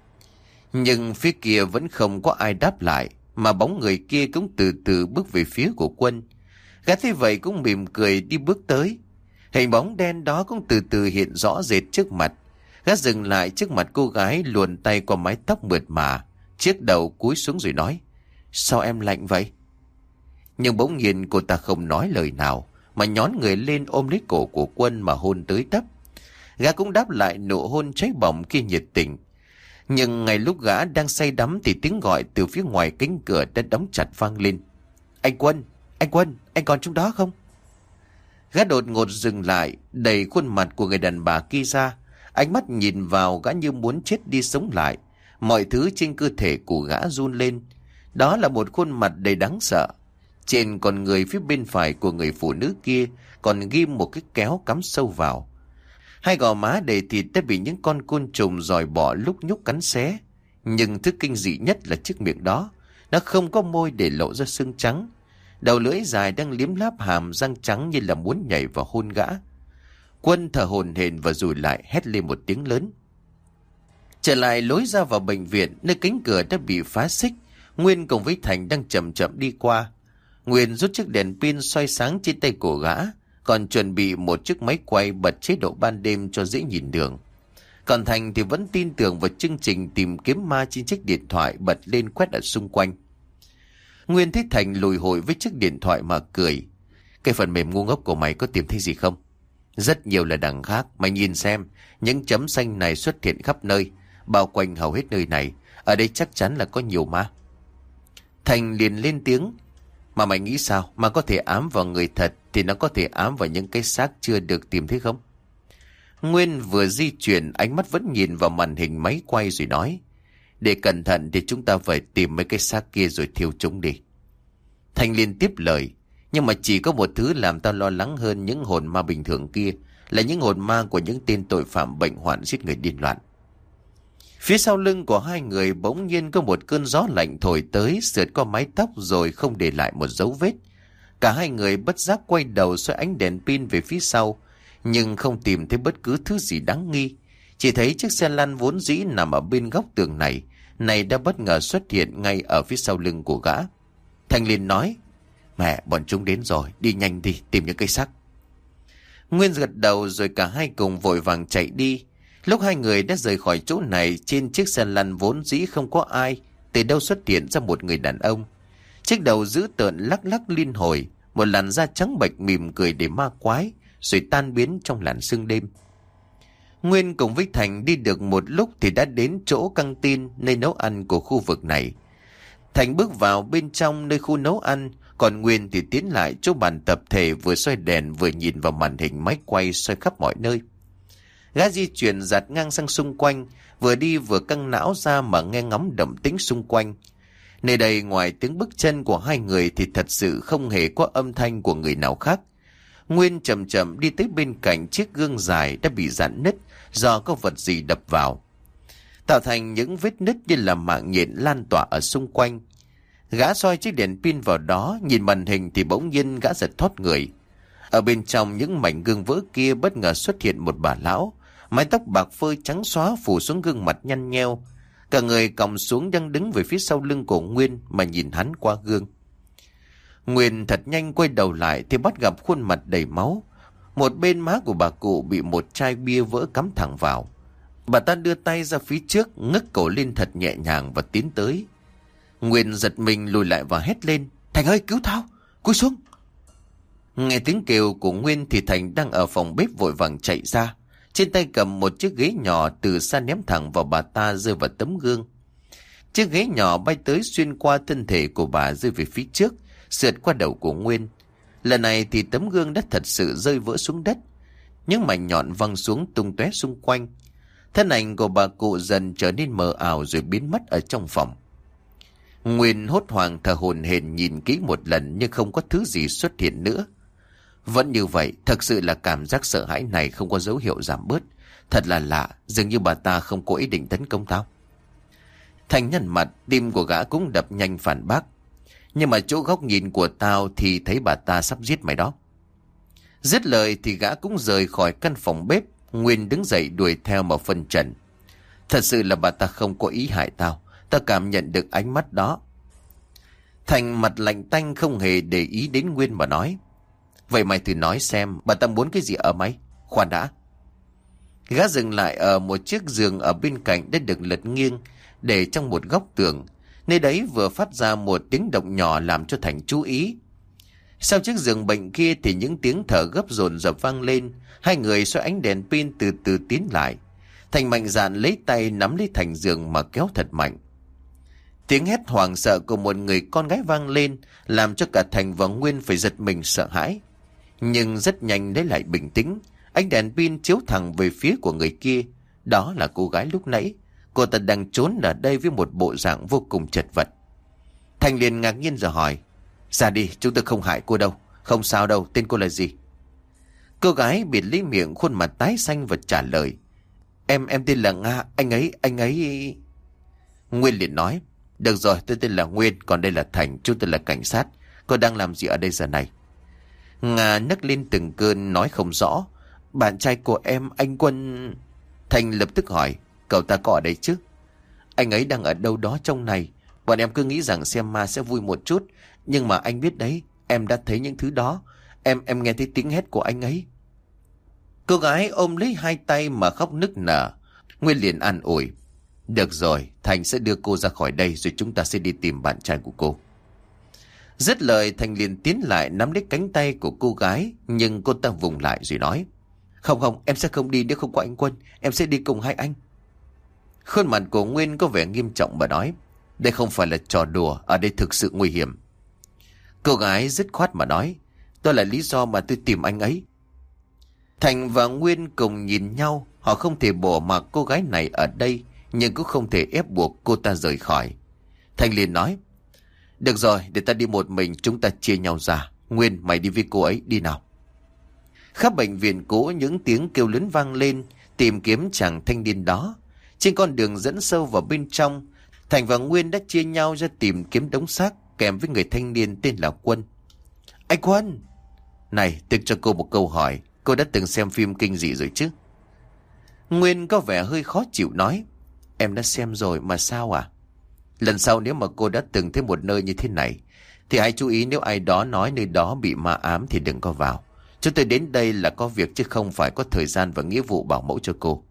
Nhưng phía kia vẫn không có ai đáp lại, mà bóng người kia cũng từ từ bước về phía của Quân. Gã thấy vậy cũng mỉm cười đi bước tới. Hình bóng đen đó cũng từ từ hiện rõ rệt trước mặt. Gã dừng lại trước mặt cô gái, luồn tay qua mái tóc mượt mà, chiếc đầu cúi xuống rồi nói: Sao em lạnh vậy? Nhưng bỗng nhiên cô ta không nói lời nào, mà nhón người lên ôm lấy cổ của Quân mà hôn tới tấp. Gã cũng đáp lại nụ hôn cháy bỏng kia nhiệt tình. Nhưng ngay lúc gã đang say đắm thì tiếng gọi từ phía ngoài cánh cửa đã đóng chặt vang lên. Anh Quân, anh còn trong đó không? Gã đột ngột dừng lại, đẩy khuôn mặt của người đàn bà kia ra. Ánh mắt nhìn vào gã như muốn chết đi sống lại. Mọi thứ trên cơ thể của gã run lên. Đó là một khuôn mặt đầy đáng sợ. Trên con người phía bên phải của người phụ nữ kia còn ghim một cái kéo cắm sâu vào. Hai gò má đầy thịt đã bị những con côn trùng giòi bọ lúc nhúc cắn xé. Nhưng thứ kinh dị nhất là chiếc miệng đó, nó không có môi để lộ ra xương trắng. Đầu lưỡi dài đang liếm láp hàm răng trắng như là muốn nhảy vào hôn gã. Quân thở hổn hển và rùi lại, hét lên một tiếng lớn. Trở lại lối ra vào bệnh viện, nơi cánh cửa đã bị phá xích, Nguyên cùng với Thành đang chậm chậm đi qua. Nguyên rút chiếc đèn pin soi sáng trên tay của gã, còn chuẩn bị một chiếc máy quay bật chế độ ban đêm cho dễ nhìn đường. Còn Thành thì vẫn tin tưởng vào chương trình tìm kiếm ma trên chiếc điện thoại bật lên quét ở xung quanh. Nguyên thấy Thành lùi hội với chiếc điện thoại mà cười. Cái phần mềm ngu ngốc của mày có tìm thấy gì không? Rất nhiều là đằng khác, mày nhìn xem, những chấm xanh này xuất hiện khắp nơi, bao quanh hầu hết nơi này. Ở đây chắc chắn là có nhiều ma. Thành liền lên tiếng. Mà mày nghĩ sao? Mà có thể ám vào người thật thì nó có thể ám vào những cái xác chưa được tìm thấy không? Nguyên vừa di chuyển, ánh mắt vẫn nhìn vào màn hình máy quay rồi nói. Để cẩn thận thì chúng ta phải tìm mấy cái xác kia rồi thiêu chúng đi. Thành liền tiếp lời. Nhưng mà chỉ có một thứ làm tao lo lắng hơn những hồn ma bình thường kia, là những hồn ma của những tên tội phạm bệnh hoạn giết người điên loạn. Phía sau lưng của hai người bỗng nhiên có một cơn gió lạnh thổi tới, sượt qua mái tóc rồi không để lại một dấu vết. Cả hai người bất giác quay đầu xoay ánh đèn pin về phía sau, nhưng không tìm thấy bất cứ thứ gì đáng nghi. Chỉ thấy chiếc xe lăn vốn dĩ nằm ở bên góc tường này đã bất ngờ xuất hiện ngay ở phía sau lưng của gã. Thành liền nói. Mẹ, bọn chúng đến rồi, đi nhanh đi, tìm những cây xác. Nguyên gật đầu rồi cả hai cùng vội vàng chạy đi. Lúc hai người đã rời khỏi chỗ này, trên chiếc xe lăn vốn dĩ không có ai, từ đâu xuất hiện ra một người đàn ông. Chiếc đầu dữ tợn lắc lắc liên hồi, một làn da trắng bệch mỉm cười để ma quái, rồi tan biến trong làn sương đêm. Nguyên cùng với Thành đi được một lúc thì đã đến chỗ căng tin, nơi nấu ăn của khu vực này. Thành bước vào bên trong nơi khu nấu ăn, còn Nguyên thì tiến lại chỗ bàn tập thể, vừa xoay đèn vừa nhìn vào màn hình máy quay xoay khắp mọi nơi. Gã di chuyển dạt ngang sang xung quanh, vừa đi vừa căng não ra mà nghe ngóng động tĩnh xung quanh. Nơi đây ngoài tiếng bước chân của hai người thì thật sự không hề có âm thanh của người nào khác. Nguyên chậm chậm đi tới bên cạnh chiếc gương dài đã bị rạn nứt do có vật gì đập vào, tạo thành những vết nứt như là mạng nhện lan tỏa ở xung quanh. Gã soi chiếc đèn pin vào đó, nhìn màn hình thì bỗng nhiên gã giật thót người. Ở bên trong những mảnh gương vỡ kia bất ngờ xuất hiện một bà lão, mái tóc bạc phơ trắng xóa phủ xuống gương mặt nhăn nheo. Cả người còng xuống đang đứng về phía sau lưng của Nguyên mà nhìn hắn qua gương. Nguyên thật nhanh quay đầu lại thì bắt gặp khuôn mặt đầy máu. Một bên má của bà cụ bị một chai bia vỡ cắm thẳng vào. Bà ta đưa tay ra phía trước, ngước cổ lên thật nhẹ nhàng và tiến tới. Nguyên giật mình lùi lại và hét lên. Thành ơi, cứu tao, cúi xuống. Nghe tiếng kêu của Nguyên thì Thành đang ở phòng bếp vội vàng chạy ra. Trên tay cầm một chiếc ghế nhỏ, từ xa ném thẳng vào bà ta, rơi vào tấm gương. Chiếc ghế nhỏ bay tới xuyên qua thân thể của bà, rơi về phía trước, sượt qua đầu của Nguyên. Lần này thì tấm gương đã thật sự rơi vỡ xuống đất. Những mảnh nhọn văng xuống tung tóe xung quanh. Thân ảnh của bà cụ dần trở nên mờ ảo rồi biến mất ở trong phòng. Nguyên hốt hoảng thở hổn hển nhìn kỹ một lần nhưng không có thứ gì xuất hiện nữa. Vẫn như vậy, thật sự là cảm giác sợ hãi này không có dấu hiệu giảm bớt. Thật là lạ, dường như bà ta không có ý định tấn công tao. Thành nhăn mặt, tim của gã cũng đập nhanh phản bác. Nhưng mà chỗ góc nhìn của tao thì thấy bà ta sắp giết mày đó. Dứt lời thì gã cũng rời khỏi căn phòng bếp. Nguyên đứng dậy đuổi theo mà phân trần. Thật sự là bà ta không có ý hại tao. Tao cảm nhận được ánh mắt đó. Thành mặt lạnh tanh không hề để ý đến Nguyên mà nói. Vậy mày thử nói xem bà ta muốn cái gì ở mày? Khoan đã. Gã dừng lại ở một chiếc giường ở bên cạnh đã được lật nghiêng, để trong một góc tường. Nơi đấy vừa phát ra một tiếng động nhỏ làm cho Thành chú ý. Sau chiếc giường bệnh kia thì những tiếng thở gấp dồn dập vang lên. Hai người xoay ánh đèn pin từ từ tiến lại. Thành mạnh dạn lấy tay nắm lấy thành giường mà kéo thật mạnh. Tiếng hét hoảng sợ của một người con gái vang lên, làm cho cả Thành và Nguyên phải giật mình sợ hãi. Nhưng rất nhanh lấy lại bình tĩnh. Ánh đèn pin chiếu thẳng về phía của người kia. Đó là cô gái lúc nãy. Cô ta đang trốn ở đây với một bộ dạng vô cùng chật vật. Thành liền ngạc nhiên rồi hỏi. Ra đi, chúng tôi không hại cô đâu. Không sao đâu, tên cô là gì? Cô gái bịt lấy miệng, khuôn mặt tái xanh và trả lời. Em tên là Nga, anh ấy... Nguyên liền nói. Được rồi, tôi tên là Nguyên, còn đây là Thành, chúng tôi là cảnh sát. Cô đang làm gì ở đây giờ này? Nga nấc lên từng cơn nói không rõ. Bạn trai của em, anh Quân... Thành lập tức hỏi. Cậu ta có ở đây chứ? Anh ấy đang ở đâu đó trong này. Bọn em cứ nghĩ rằng xem ma sẽ vui một chút. Nhưng mà anh biết đấy, em đã thấy những thứ đó. Em nghe thấy tiếng hét của anh ấy. Cô gái ôm lấy hai tay mà khóc nức nở. Nguyên liền an ủi. Được rồi, Thành sẽ đưa cô ra khỏi đây rồi chúng ta sẽ đi tìm bạn trai của cô. Dứt lời Thành liền tiến lại nắm lấy cánh tay của cô gái. Nhưng cô ta vùng lại rồi nói. Không, em sẽ không đi nếu không có anh Quân. Em sẽ đi cùng hai anh. Khuôn mặt của Nguyên có vẻ nghiêm trọng và nói. Đây không phải là trò đùa, ở đây thực sự nguy hiểm. Cô gái dứt khoát mà nói. Đó là lý do mà tôi tìm anh ấy. Thành và Nguyên cùng nhìn nhau. Họ không thể bỏ mặc cô gái này ở đây, nhưng cũng không thể ép buộc cô ta rời khỏi. Thành liền nói. Được rồi, để ta đi một mình, chúng ta chia nhau ra. Nguyên, mày đi với cô ấy, đi nào. Khắp bệnh viện cũ những tiếng kêu lớn vang lên, tìm kiếm chàng thanh niên đó. Trên con đường dẫn sâu vào bên trong, Thành và Nguyên đã chia nhau ra tìm kiếm đống xác kèm với người thanh niên tên là Quân. Anh Quân! Này, tôi cho cô một câu hỏi. Cô đã từng xem phim kinh dị rồi chứ? Nguyên có vẻ hơi khó chịu nói. Em đã xem rồi mà sao à? Lần sau nếu mà cô đã từng thấy một nơi như thế này, thì hãy chú ý nếu ai đó nói nơi đó bị ma ám thì đừng có vào. Chúng tôi đến đây là có việc chứ không phải có thời gian và nghĩa vụ bảo mẫu cho cô.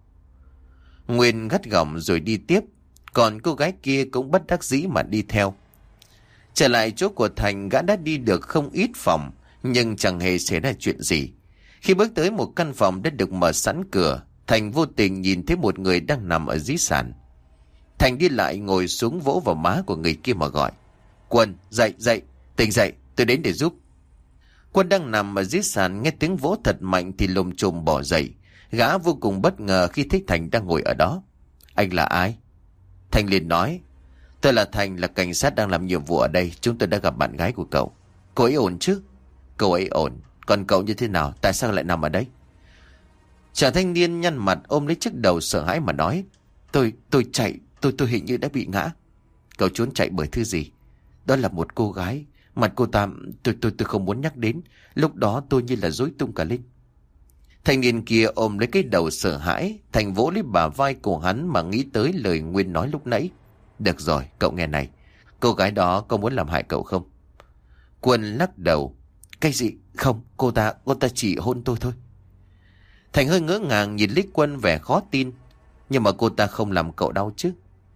Nguyên gắt gỏng rồi đi tiếp. Còn cô gái kia cũng bất đắc dĩ mà đi theo. Trở lại chỗ của Thành, gã đã đi được không ít phòng, nhưng chẳng hề xảy ra chuyện gì. Khi bước tới một căn phòng đã được mở sẵn cửa, Thành vô tình nhìn thấy một người đang nằm ở dưới sàn. Thành đi lại ngồi xuống vỗ vào má của người kia mà gọi. Quân, dậy, tỉnh dậy, tôi đến để giúp. Quân đang nằm ở dưới sàn nghe tiếng vỗ thật mạnh thì lồm chồm bỏ dậy. Gã vô cùng bất ngờ khi thấy Thành đang ngồi ở đó. Anh là ai? Thành liền nói. Tôi là Thành, là cảnh sát đang làm nhiệm vụ ở đây. Chúng tôi đã gặp bạn gái của cậu. Cô ấy ổn chứ? Cô ấy ổn. Còn cậu như thế nào? Tại sao lại nằm ở đây? Chàng thanh niên nhăn mặt ôm lấy chiếc đầu sợ hãi mà nói. Tôi chạy. Tôi hình như đã bị ngã. Cậu trốn chạy bởi thứ gì? Đó là một cô gái. Mặt cô ta tôi không muốn nhắc đến. Lúc đó tôi như là rối tung cả lên. Thanh niên kia ôm lấy cái đầu sợ hãi. Thành vỗ lấy bả vai của hắn mà nghĩ tới lời Nguyên nói lúc nãy. Được rồi, cậu nghe này. Cô gái đó có muốn làm hại cậu không? Quân lắc đầu. Cái gì? Không, cô ta chỉ hôn tôi thôi. Thành hơi ngỡ ngàng nhìn Lích Quân vẻ khó tin. Nhưng mà cô ta không làm cậu đau chứ?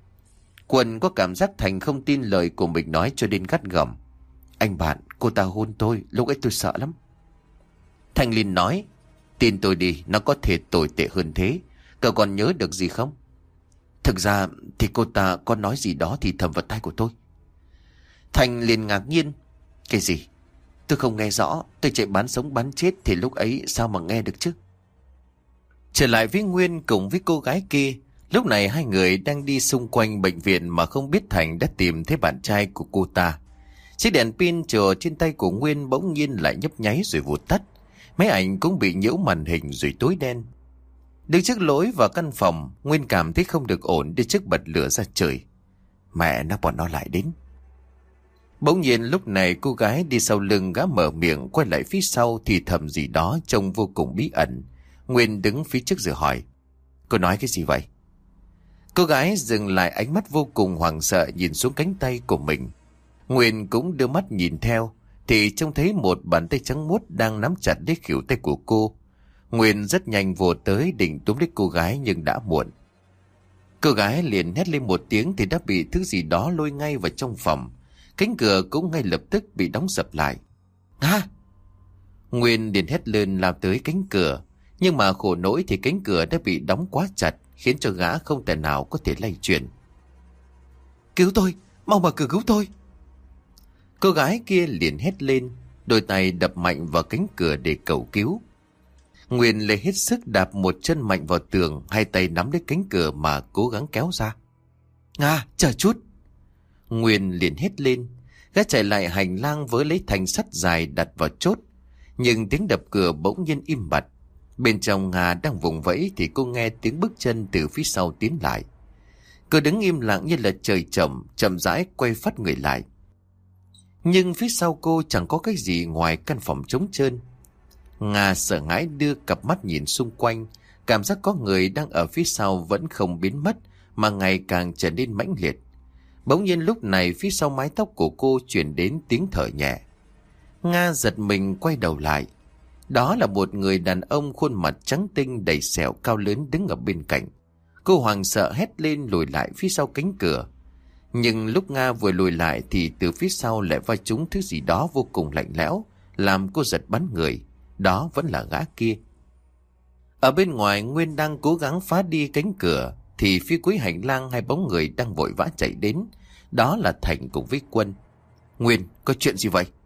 Quân có cảm giác Thành không tin lời của mình nói cho đến gắt gỏng. Anh bạn, cô ta hôn tôi, lúc ấy tôi sợ lắm. Thành liền nói. Tin tôi đi, nó có thể tồi tệ hơn thế. Cậu còn nhớ được gì không? Thực ra thì cô ta có nói gì đó thì thầm vào tai của tôi. Thành liền ngạc nhiên. Cái gì? Tôi không nghe rõ. Tôi chạy bán sống bán chết thì lúc ấy sao mà nghe được chứ? Trở lại với Nguyên cùng với cô gái kia. Lúc này hai người đang đi xung quanh bệnh viện mà không biết Thành đã tìm thấy bạn trai của cô ta. Chiếc đèn pin chờ trên tay của Nguyên bỗng nhiên lại nhấp nháy rồi vụt tắt. Máy ảnh cũng bị nhiễu màn hình rồi tối đen. Đứng trước lối vào căn phòng, Nguyên cảm thấy không được ổn, đi trước bật lửa ra trời. Mẹ nó, bọn nó lại đến. Bỗng nhiên lúc này cô gái đi sau lưng gã mở miệng quay lại phía sau thì thầm gì đó trông vô cùng bí ẩn. Nguyên đứng phía trước rồi hỏi: Cô nói cái gì vậy? Cô gái dừng lại, ánh mắt vô cùng hoảng sợ nhìn xuống cánh tay của mình. Nguyên cũng đưa mắt nhìn theo thì trông thấy một bàn tay trắng muốt đang nắm chặt lấy khuỷu tay của cô. Nguyên rất nhanh vồ tới định túm lấy cô gái nhưng đã muộn. Cô gái liền hét lên một tiếng thì đã bị thứ gì đó lôi ngay vào trong phòng. Cánh cửa cũng ngay lập tức bị đóng sập lại. Nga! Nguyên liền hét lên lao tới cánh cửa. Nhưng mà khổ nỗi thì cánh cửa đã bị đóng quá chặt, khiến cho gã không thể nào có thể lay chuyển. Cứu tôi! Mau mở cửa cứu tôi! Cô gái kia liền hét lên, đôi tay đập mạnh vào cánh cửa để cầu cứu. Nguyên lấy hết sức đạp một chân mạnh vào tường, hai tay nắm lấy cánh cửa mà cố gắng kéo ra. Nga, chờ chút! Nguyên liền hét lên. Gã chạy lại hành lang với lấy thanh sắt dài đặt vào chốt. Nhưng tiếng đập cửa bỗng nhiên im bặt. Bên trong Nga đang vùng vẫy thì cô nghe tiếng bước chân từ phía sau tiến lại. Cô đứng im lặng như là trời chậm rãi quay phát người lại. Nhưng phía sau cô chẳng có cái gì ngoài căn phòng trống trơn. Nga sợ hãi đưa cặp mắt nhìn xung quanh. Cảm giác có người đang ở phía sau vẫn không biến mất mà ngày càng trở nên mãnh liệt. Bỗng nhiên lúc này phía sau mái tóc của cô truyền đến tiếng thở nhẹ. Nga giật mình quay đầu lại. Đó là một người đàn ông khuôn mặt trắng tinh đầy sẹo cao lớn đứng ở bên cạnh. Cô hoảng sợ hét lên lùi lại phía sau cánh cửa. Nhưng lúc Nga vừa lùi lại thì từ phía sau lại va trúng thứ gì đó vô cùng lạnh lẽo, làm cô giật bắn người. Đó vẫn là gã kia. Ở bên ngoài Nguyên đang cố gắng phá đi cánh cửa thì phía cuối hành lang hai bóng người đang vội vã chạy đến. Đó là Thành cùng với Quân. Nguyên, có chuyện gì vậy?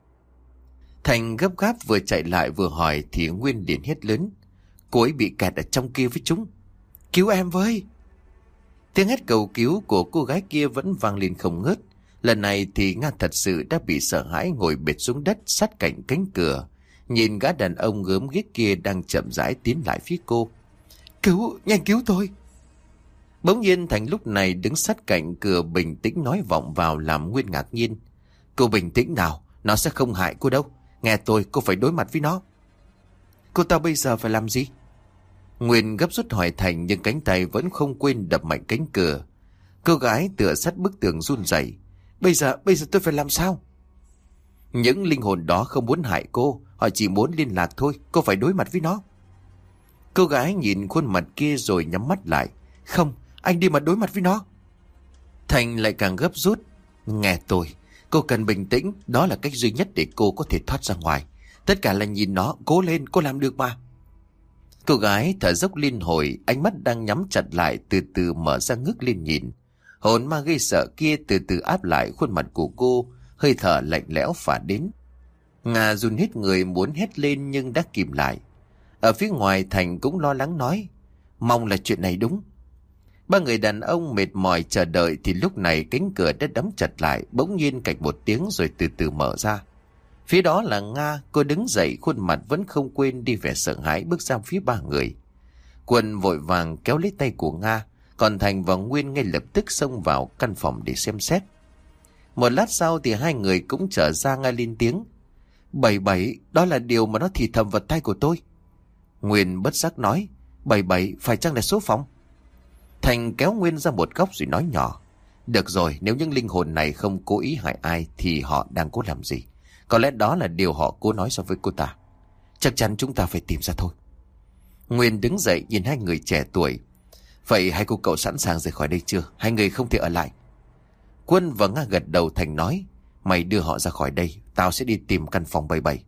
Thành gấp gáp vừa chạy lại vừa hỏi thì Nguyên liền hét lớn. Cô ấy bị kẹt ở trong kia với chúng. Cứu em với! Tiếng hét cầu cứu của cô gái kia vẫn vang lên không ngớt. Lần này thì Nga thật sự đã bị sợ hãi ngồi bệt xuống đất sát cạnh cánh cửa. Nhìn gã đàn ông gớm ghiếc kia đang chậm rãi tiến lại phía cô. Cứu, nhanh cứu tôi! Bỗng nhiên Thành lúc này đứng sát cạnh cửa bình tĩnh nói vọng vào làm Nguyên ngạc nhiên. Cô bình tĩnh nào, nó sẽ không hại cô đâu. Nghe tôi, cô phải đối mặt với nó. Cô ta bây giờ phải làm gì? Nguyên gấp rút hỏi Thành nhưng cánh tay vẫn không quên đập mạnh cánh cửa. Cô gái tựa sát bức tường run rẩy. Bây giờ tôi phải làm sao? Những linh hồn đó không muốn hại cô, họ chỉ muốn liên lạc thôi, cô phải đối mặt với nó. Cô gái nhìn khuôn mặt kia rồi nhắm mắt lại. Không, anh đi mà đối mặt với nó. Thành lại càng gấp rút. Nghe tôi, cô cần bình tĩnh, đó là cách duy nhất để cô có thể thoát ra ngoài. Tất cả là nhìn nó, cố lên, cô làm được mà. Cô gái thở dốc liên hồi, ánh mắt đang nhắm chặt lại từ từ mở ra ngước lên nhìn. Hồn ma gây sợ kia từ từ áp lại khuôn mặt của cô, hơi thở lạnh lẽo phả đến. Nga run hết người muốn hét lên nhưng đã kìm lại. Ở phía ngoài Thành cũng lo lắng nói. Mong là chuyện này đúng. Ba người đàn ông mệt mỏi chờ đợi thì lúc này cánh cửa đã đóng chặt lại, bỗng nhiên cạch một tiếng rồi từ từ mở ra. Phía đó là Nga, cô đứng dậy khuôn mặt vẫn không quên đi vẻ sợ hãi bước ra phía ba người. Quân vội vàng kéo lấy tay của Nga, còn Thành và Nguyên ngay lập tức xông vào căn phòng để xem xét. Một lát sau thì hai người cũng trở ra. Nga lên tiếng. 77, đó là điều mà nó thì thầm vào tay của tôi. Nguyên bất giác nói. 77, phải chăng là số phòng? Thành kéo Nguyên ra một góc rồi nói nhỏ. Được rồi, nếu những linh hồn này không cố ý hại ai thì họ đang cố làm gì? Có lẽ đó là điều họ cố nói so với cô ta. Chắc chắn chúng ta phải tìm ra thôi. Nguyên đứng dậy nhìn hai người trẻ tuổi. Vậy hai cô cậu sẵn sàng rời khỏi đây chưa? Hai người không thể ở lại. Quân và Nga gật đầu. Thành nói. Mày đưa họ ra khỏi đây, tao sẽ đi tìm căn phòng 77.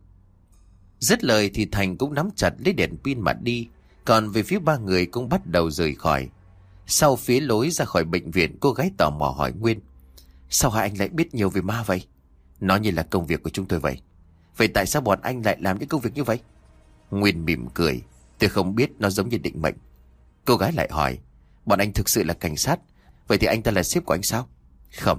Dứt lời thì Thành cũng nắm chặt lấy đèn pin mà đi. Còn về phía ba người cũng bắt đầu rời khỏi. Sau phía lối ra khỏi bệnh viện, cô gái tò mò hỏi Nguyên. Sao hai anh lại biết nhiều về ma vậy? Nó như là công việc của chúng tôi vậy. Vậy tại sao bọn anh lại làm những công việc như vậy? Nguyên mỉm cười. Tôi không biết, nó giống như định mệnh. Cô gái lại hỏi. Bọn anh thực sự là cảnh sát? Vậy thì anh ta là sếp của anh sao? Không.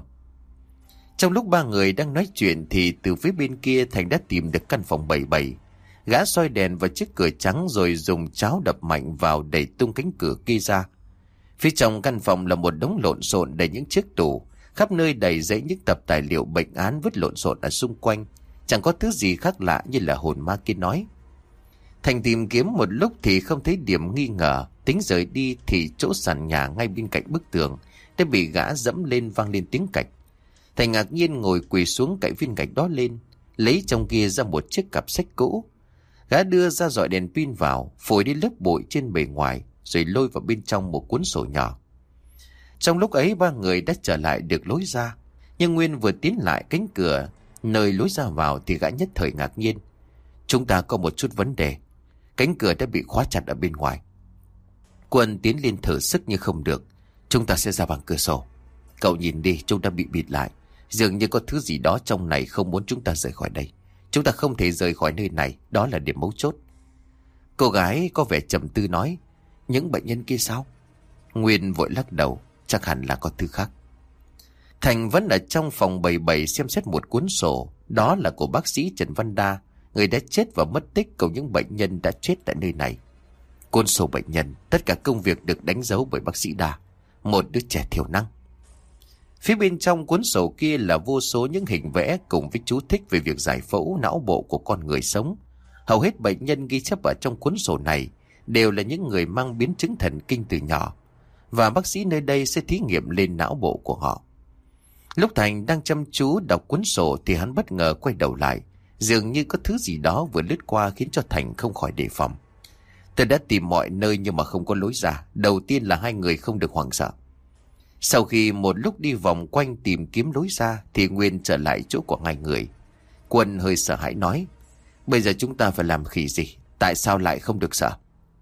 Trong lúc ba người đang nói chuyện thì từ phía bên kia Thành đã tìm được căn phòng 77. Gã soi đèn vào chiếc cửa trắng rồi dùng cháo đập mạnh vào đẩy tung cánh cửa kia ra. Phía trong căn phòng là một đống lộn xộn đầy những chiếc tủ. Khắp nơi đầy giấy những tập tài liệu bệnh án vứt lộn xộn ở xung quanh. Chẳng có thứ gì khác lạ như là hồn ma kia nói. Thành tìm kiếm một lúc thì không thấy điểm nghi ngờ. Tính rời đi thì chỗ sàn nhà ngay bên cạnh bức tường đã bị gã dẫm lên, vang lên tiếng cạch. Thành ngạc nhiên ngồi quỳ xuống cạnh viên gạch đó lên, lấy trong kia ra một chiếc cặp sách cũ. Gã đưa ra dọi đèn pin vào, phổi đi lớp bụi trên bề ngoài, rồi lôi vào bên trong một cuốn sổ nhỏ. Trong lúc ấy ba người đã trở lại được lối ra, nhưng Nguyên vừa tiến lại cánh cửa nơi lối ra vào thì gã nhất thời ngạc nhiên. Chúng ta có một chút vấn đề. Cánh cửa đã bị khóa chặt ở bên ngoài. Quân tiến lên thử sức nhưng không được. Chúng ta sẽ ra bằng cửa sổ. Cậu nhìn đi, chúng ta bị bịt lại. Dường như có thứ gì đó trong này không muốn chúng ta rời khỏi đây. Chúng ta không thể rời khỏi nơi này, đó là điểm mấu chốt. Cô gái có vẻ trầm tư nói, những bệnh nhân kia sao? Nguyên vội lắc đầu, chắc hẳn là có thứ khác. Thành vẫn ở trong phòng bầy bầy xem xét một cuốn sổ. Đó là của bác sĩ Trần Văn Đa, người đã chết và mất tích cùng những bệnh nhân đã chết tại nơi này. Cuốn sổ bệnh nhân, tất cả công việc được đánh dấu bởi bác sĩ Đa, một đứa trẻ thiểu năng. Phía bên trong cuốn sổ kia là vô số những hình vẽ cùng với chú thích về việc giải phẫu não bộ của con người sống. Hầu hết bệnh nhân ghi chép ở trong cuốn sổ này đều là những người mang biến chứng thần kinh từ nhỏ, và bác sĩ nơi đây sẽ thí nghiệm lên não bộ của họ. Lúc Thành đang chăm chú đọc cuốn sổ thì hắn bất ngờ quay đầu lại. Dường như có thứ gì đó vừa lướt qua khiến cho Thành không khỏi đề phòng. Tôi đã tìm mọi nơi nhưng mà không có lối ra. Đầu tiên là hai người không được hoảng sợ. Sau khi một lúc đi vòng quanh tìm kiếm lối ra thì Nguyên trở lại chỗ của hai người. Quân hơi sợ hãi nói, bây giờ chúng ta phải làm khỉ gì? Tại sao lại không được sợ?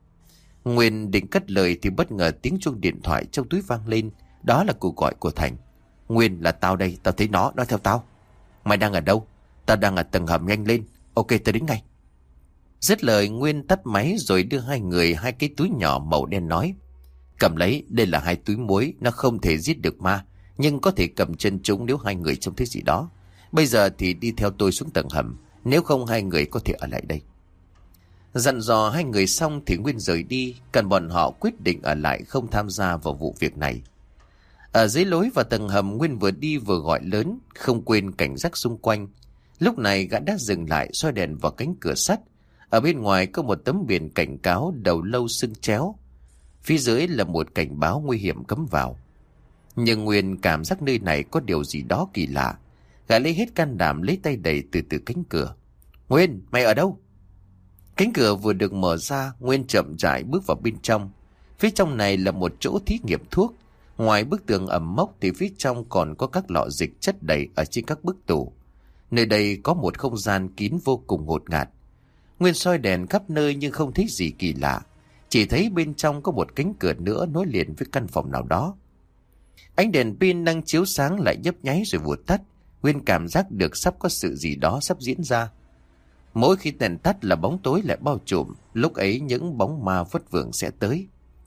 Nguyên định cất lời thì bất ngờ tiếng chuông điện thoại trong túi vang lên. Đó là cuộc gọi của Thành. Nguyên, là tao đây, tao thấy nó, nói theo tao. Mày đang ở đâu? Tao đang ở tầng hầm, nhanh lên. Ok, tao đến ngay. Dứt lời Nguyên tắt máy rồi đưa hai người hai cái túi nhỏ màu đen nói, cầm lấy, đây là hai túi muối, nó không thể giết được ma, nhưng có thể cầm chân chúng nếu hai người trông thấy gì đó. Bây giờ thì đi theo tôi xuống tầng hầm, nếu không hai người có thể ở lại đây. Dặn dò hai người xong thì Nguyên rời đi, còn bọn họ quyết định ở lại không tham gia vào vụ việc này. Ở dưới lối vào tầng hầm, Nguyên vừa đi vừa gọi lớn, không quên cảnh giác xung quanh. Lúc này gã đã dừng lại, soi đèn vào cánh cửa sắt. Ở bên ngoài có một tấm biển cảnh cáo đầu lâu sưng chéo. Phía dưới là một cảnh báo nguy hiểm cấm vào. Nhưng Nguyên cảm giác nơi này có điều gì đó kỳ lạ. Gã lấy hết can đảm lấy tay đẩy từ từ cánh cửa. Nguyên, mày ở đâu? Cánh cửa vừa được mở ra, Nguyên chậm rãi bước vào bên trong. Phía trong này là một chỗ thí nghiệm thuốc. Ngoài bức tường ẩm mốc thì phía trong còn có các lọ dịch chất đầy ở trên các bức tủ. Nơi đây có một không gian kín vô cùng ngột ngạt. Nguyên soi đèn khắp nơi nhưng không thấy gì kỳ lạ. Chỉ thấy bên trong có một cánh cửa nữa nối liền với căn phòng nào đó. Ánh đèn pin đang chiếu sáng lại nhấp nháy rồi vụt tắt. Nguyên cảm giác được sắp có sự gì đó sắp diễn ra. Mỗi khi đèn tắt là bóng tối lại bao trùm. Lúc ấy những bóng ma vất vưởng sẽ tới.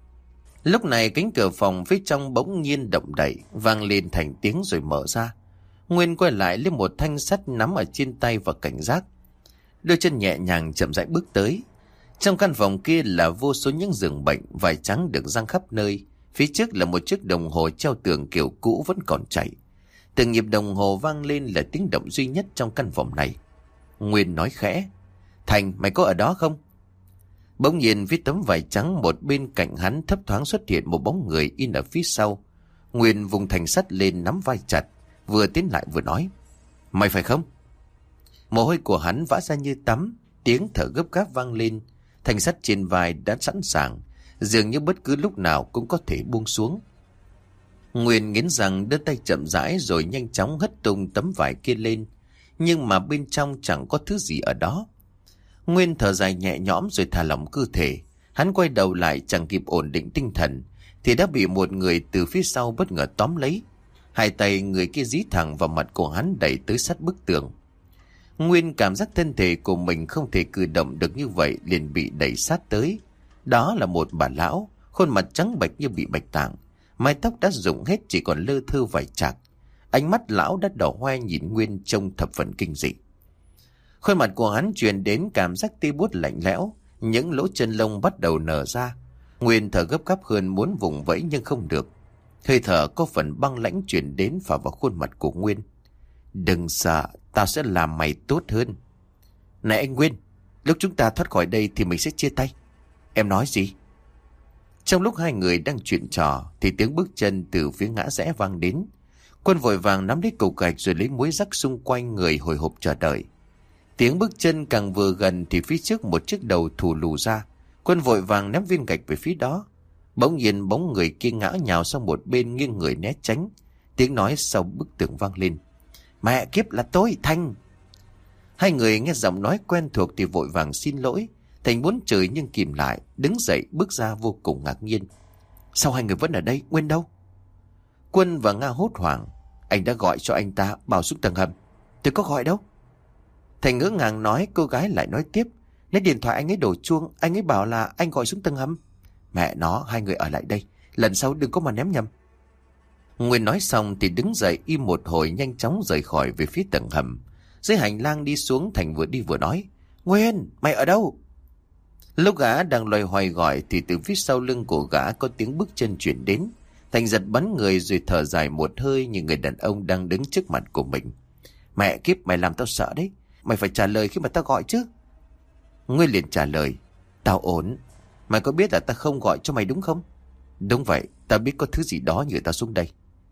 Lúc này cánh cửa phòng phía trong bỗng nhiên động đậy, vang lên thành tiếng rồi mở ra. Nguyên quay lại lấy một thanh sắt nắm ở trên tay và cảnh giác. Đôi chân nhẹ nhàng chậm rãi bước tới. Trong căn phòng kia là vô số những giường bệnh, vải trắng được giăng khắp nơi. Phía trước là một chiếc đồng hồ treo tường kiểu cũ vẫn còn chạy. Từng nhịp đồng hồ vang lên là tiếng động duy nhất trong căn phòng này. Nguyên nói khẽ, Thành, mày có ở đó không? Bỗng nhiên phía tấm vải trắng một bên cạnh hắn thấp thoáng xuất hiện một bóng người in ở phía sau. Nguyên vùng thanh sắt lên nắm vai chặt, vừa tiến lại vừa nói, mày phải không? Mồ hôi của hắn vã ra như tắm, tiếng thở gấp gáp vang lên. Thanh sắt trên vai đã sẵn sàng, dường như bất cứ lúc nào cũng có thể buông xuống. Nguyên nghiến răng đưa tay chậm rãi rồi nhanh chóng hất tung tấm vải kia lên, nhưng mà bên trong chẳng có thứ gì ở đó. Nguyên thở dài nhẹ nhõm rồi thả lỏng cơ thể. Hắn quay đầu lại chẳng kịp ổn định tinh thần thì đã bị một người từ phía sau bất ngờ tóm lấy. Hai tay người kia dí thẳng vào mặt của hắn đẩy tới sát bức tường. Nguyên cảm giác thân thể của mình không thể cử động được như vậy, liền bị đẩy sát tới. Đó là một bà lão, khuôn mặt trắng bệch như bị bạch tạng, mái tóc đã rụng hết chỉ còn lơ thơ vài chạc. Ánh mắt lão đã đỏ hoe nhìn Nguyên trông thập phần kinh dị. Khuôn mặt của hắn truyền đến cảm giác tê buốt lạnh lẽo, những lỗ chân lông bắt đầu nở ra. Nguyên thở gấp gáp hơn muốn vùng vẫy nhưng không được. Hơi thở có phần băng lãnh chuyển đến phả vào khuôn mặt của Nguyên. Đừng sợ, tao sẽ làm mày tốt hơn. Này anh Nguyên, lúc chúng ta thoát khỏi đây thì mình sẽ chia tay. Em nói gì? Trong lúc hai người đang chuyện trò thì tiếng bước chân từ phía ngã rẽ vang đến. Quân vội vàng nắm lấy cầu gạch rồi lấy muối rắc xung quanh người hồi hộp chờ đợi. Tiếng bước chân càng vừa gần thì phía trước một chiếc đầu thù lù ra. Quân vội vàng ném viên gạch về phía đó. Bỗng nhiên bóng người kia ngã nhào sang một bên nghiêng người né tránh. Tiếng nói sau bức tường vang lên. Mẹ kiếp, là tôi, Thành. Hai người nghe giọng nói quen thuộc thì vội vàng xin lỗi. Thành muốn chửi nhưng kìm lại, đứng dậy bước ra vô cùng ngạc nhiên. Sao hai người vẫn ở đây? Nguyên đâu? Quân và Nga hốt hoảng. Anh đã gọi cho anh ta bảo xuống tầng hầm. Tôi có gọi đâu. Thành ngỡ ngàng nói, cô gái lại nói tiếp. Lấy điện thoại anh ấy đổ chuông, anh ấy bảo là anh gọi xuống tầng hầm. Mẹ nó, hai người ở lại đây, lần sau đừng có mà ném nhầm. Nguyên nói xong thì đứng dậy im một hồi, nhanh chóng rời khỏi về phía tầng hầm. Dưới hành lang đi xuống, Thành vừa đi vừa nói. Nguyên, mày ở đâu? Lúc gã đang loay hoay gọi thì từ phía sau lưng của gã có tiếng bước chân chuyển đến. Thành giật bắn người rồi thở dài một hơi như người đàn ông đang đứng trước mặt của mình. Mẹ kiếp, mày làm tao sợ đấy. Mày phải trả lời khi mà tao gọi chứ. Nguyên liền trả lời. Tao ổn. Mày có biết là tao không gọi cho mày đúng không? Đúng vậy, tao biết có thứ gì đó nhờ tao xuống đây.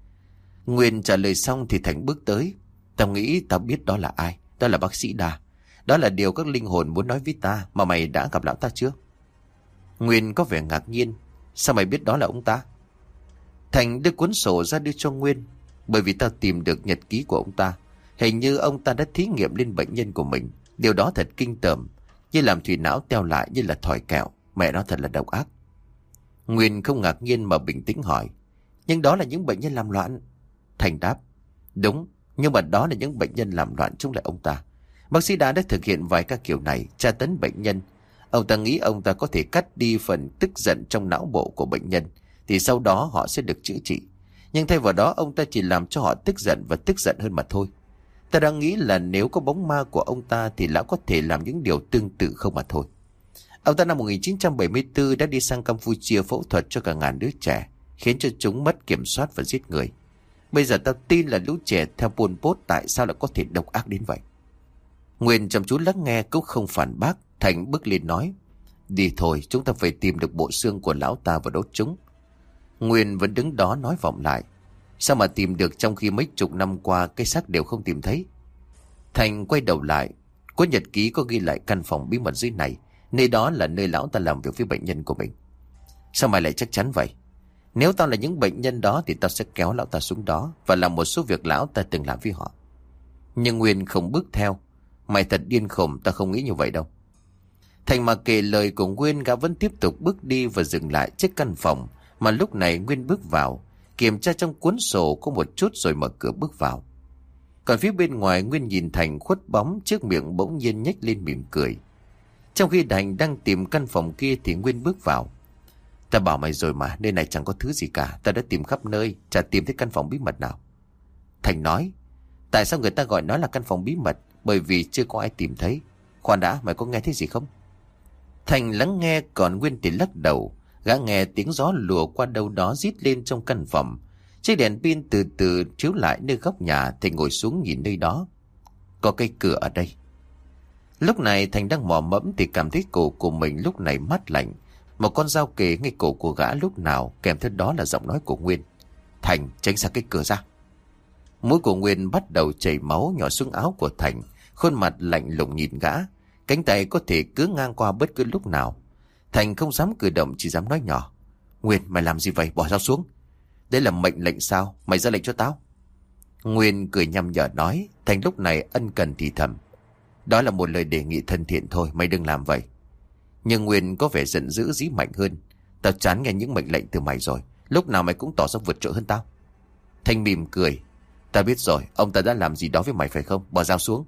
Nguyên trả lời xong thì Thành bước tới. Tao nghĩ tao biết đó là ai. Đó là bác sĩ Đà. Đó là điều các linh hồn muốn nói với ta. Mà mày đã gặp lão ta chưa? Nguyên có vẻ ngạc nhiên. Sao mày biết đó là ông ta? Thành đưa cuốn sổ ra đưa cho Nguyên. Bởi vì tao tìm được nhật ký của ông ta. Hình như ông ta đã thí nghiệm lên bệnh nhân của mình. Điều đó thật kinh tởm. Như làm thủy não teo lại, như là thỏi kẹo. Mẹ nó thật là độc ác. Nguyên không ngạc nhiên mà bình tĩnh hỏi. Nhưng đó là những bệnh nhân làm loạn. Thành đáp. Đúng, nhưng mà đó là những bệnh nhân làm loạn chống lại ông ta. Bác sĩ đã thực hiện vài ca kiểu này, tra tấn bệnh nhân. Ông ta nghĩ ông ta có thể cắt đi phần tức giận trong não bộ của bệnh nhân, thì sau đó họ sẽ được chữa trị. Nhưng thay vào đó ông ta chỉ làm cho họ tức giận và tức giận hơn mà thôi. Ta đang nghĩ là nếu có bóng ma của ông ta thì lão có thể làm những điều tương tự không mà thôi. Ông ta năm 1974 đã đi sang Campuchia phẫu thuật cho cả ngàn đứa trẻ, khiến cho chúng mất kiểm soát và giết người. Bây giờ tao tin là lũ trẻ theo Pol Pot tại sao lại có thể độc ác đến vậy. Nguyên chăm chú lắng nghe cũng không phản bác. Thành bước lên nói. Đi thôi, chúng ta phải tìm được bộ xương của lão ta và đốt chúng. Nguyên vẫn đứng đó nói vọng lại. Sao mà tìm được trong khi mấy chục năm qua cái xác đều không tìm thấy? Thành quay đầu lại. Cuốn nhật ký có ghi lại căn phòng bí mật dưới này. Nơi đó là nơi lão ta làm việc với bệnh nhân của mình. Sao mày lại chắc chắn vậy? Nếu tao là những bệnh nhân đó thì tao sẽ kéo lão ta xuống đó và làm một số việc lão ta từng làm với họ. Nhưng Nguyên không bước theo. Mày thật điên khùng, tao không nghĩ như vậy đâu. Thành mà kể lời của Nguyên, gã vẫn tiếp tục bước đi và dừng lại trước căn phòng mà lúc này Nguyên bước vào, kiểm tra trong cuốn sổ có một chút rồi mở cửa bước vào. Còn phía bên ngoài, Nguyên nhìn Thành khuất bóng, trước miệng bỗng nhiên nhếch lên mỉm cười. Trong khi Thành đang tìm căn phòng kia thì Nguyên bước vào. Ta bảo mày rồi mà, nơi này chẳng có thứ gì cả. Ta đã tìm khắp nơi, chả tìm thấy căn phòng bí mật nào. Thành nói. Tại sao người ta gọi nó là căn phòng bí mật? Bởi vì chưa có ai tìm thấy. Khoan đã, mày có nghe thấy gì không? Thành lắng nghe, còn Nguyên thì lắc đầu. Gã nghe tiếng gió lùa qua đâu đó rít lên trong căn phòng. Chiếc đèn pin từ từ chiếu lại nơi góc nhà. Thành ngồi xuống nhìn nơi đó. Có cây cửa ở đây. Lúc này Thành đang mò mẫm thì cảm thấy cổ của mình lúc này mát lạnh. Một con dao kề ngay cổ của gã lúc nào, kèm theo đó là giọng nói của Nguyên. Thành, tránh xa cái cửa ra. Mũi của Nguyên bắt đầu chảy máu nhỏ xuống áo của Thành. Khuôn mặt lạnh lùng nhìn gã. Cánh tay có thể cứ ngang qua bất cứ lúc nào. Thành không dám cử động, chỉ dám nói nhỏ. Nguyên, mày làm gì vậy? Bỏ dao xuống. Đây là mệnh lệnh sao? Mày ra lệnh cho tao. Nguyên cười nhăm nhở nói. Thành lúc này ân cần thì thầm. Đó là một lời đề nghị thân thiện thôi, mày đừng làm vậy. Nhưng Nguyên có vẻ giận dữ dí mạnh hơn. Tao chán nghe những mệnh lệnh từ mày rồi. Lúc nào mày cũng tỏ ra vượt trội hơn tao. Thành mỉm cười. Ta biết rồi, ông ta đã làm gì đó với mày phải không? Bỏ dao xuống.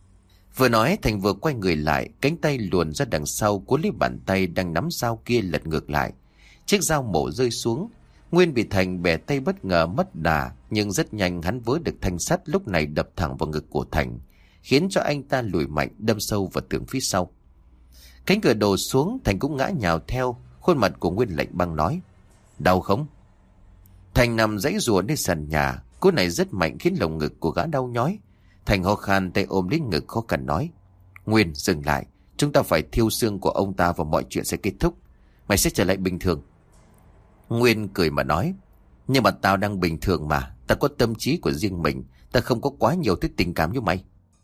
Vừa nói Thành vừa quay người lại, cánh tay luồn ra đằng sau cuốn lấy bàn tay đang nắm dao kia lật ngược lại. Chiếc dao mổ rơi xuống. Nguyên bị Thành bẻ tay bất ngờ mất đà, nhưng rất nhanh hắn vớ được thanh sắt lúc này đập thẳng vào ngực của Thành, khiến cho anh ta lùi mạnh đâm sâu vào tường phía sau. Cánh cửa đổ xuống, Thành cũng ngã nhào theo. Khuôn mặt của Nguyên lạnh băng nói. Đau không? Thành nằm giãy giụa nơi sàn nhà. Cú này rất mạnh khiến lồng ngực của gã đau nhói. Thành ho khan, tay ôm lấy ngực khó khăn nói: Nguyên, dừng lại. Chúng ta phải thiêu xương của ông ta và mọi chuyện sẽ kết thúc. Mày sẽ trở lại bình thường. Nguyên cười mà nói: Nhưng mà tao đang bình thường mà. Tao có tâm trí của riêng mình. Tao không có quá nhiều thứ tình cảm như mày.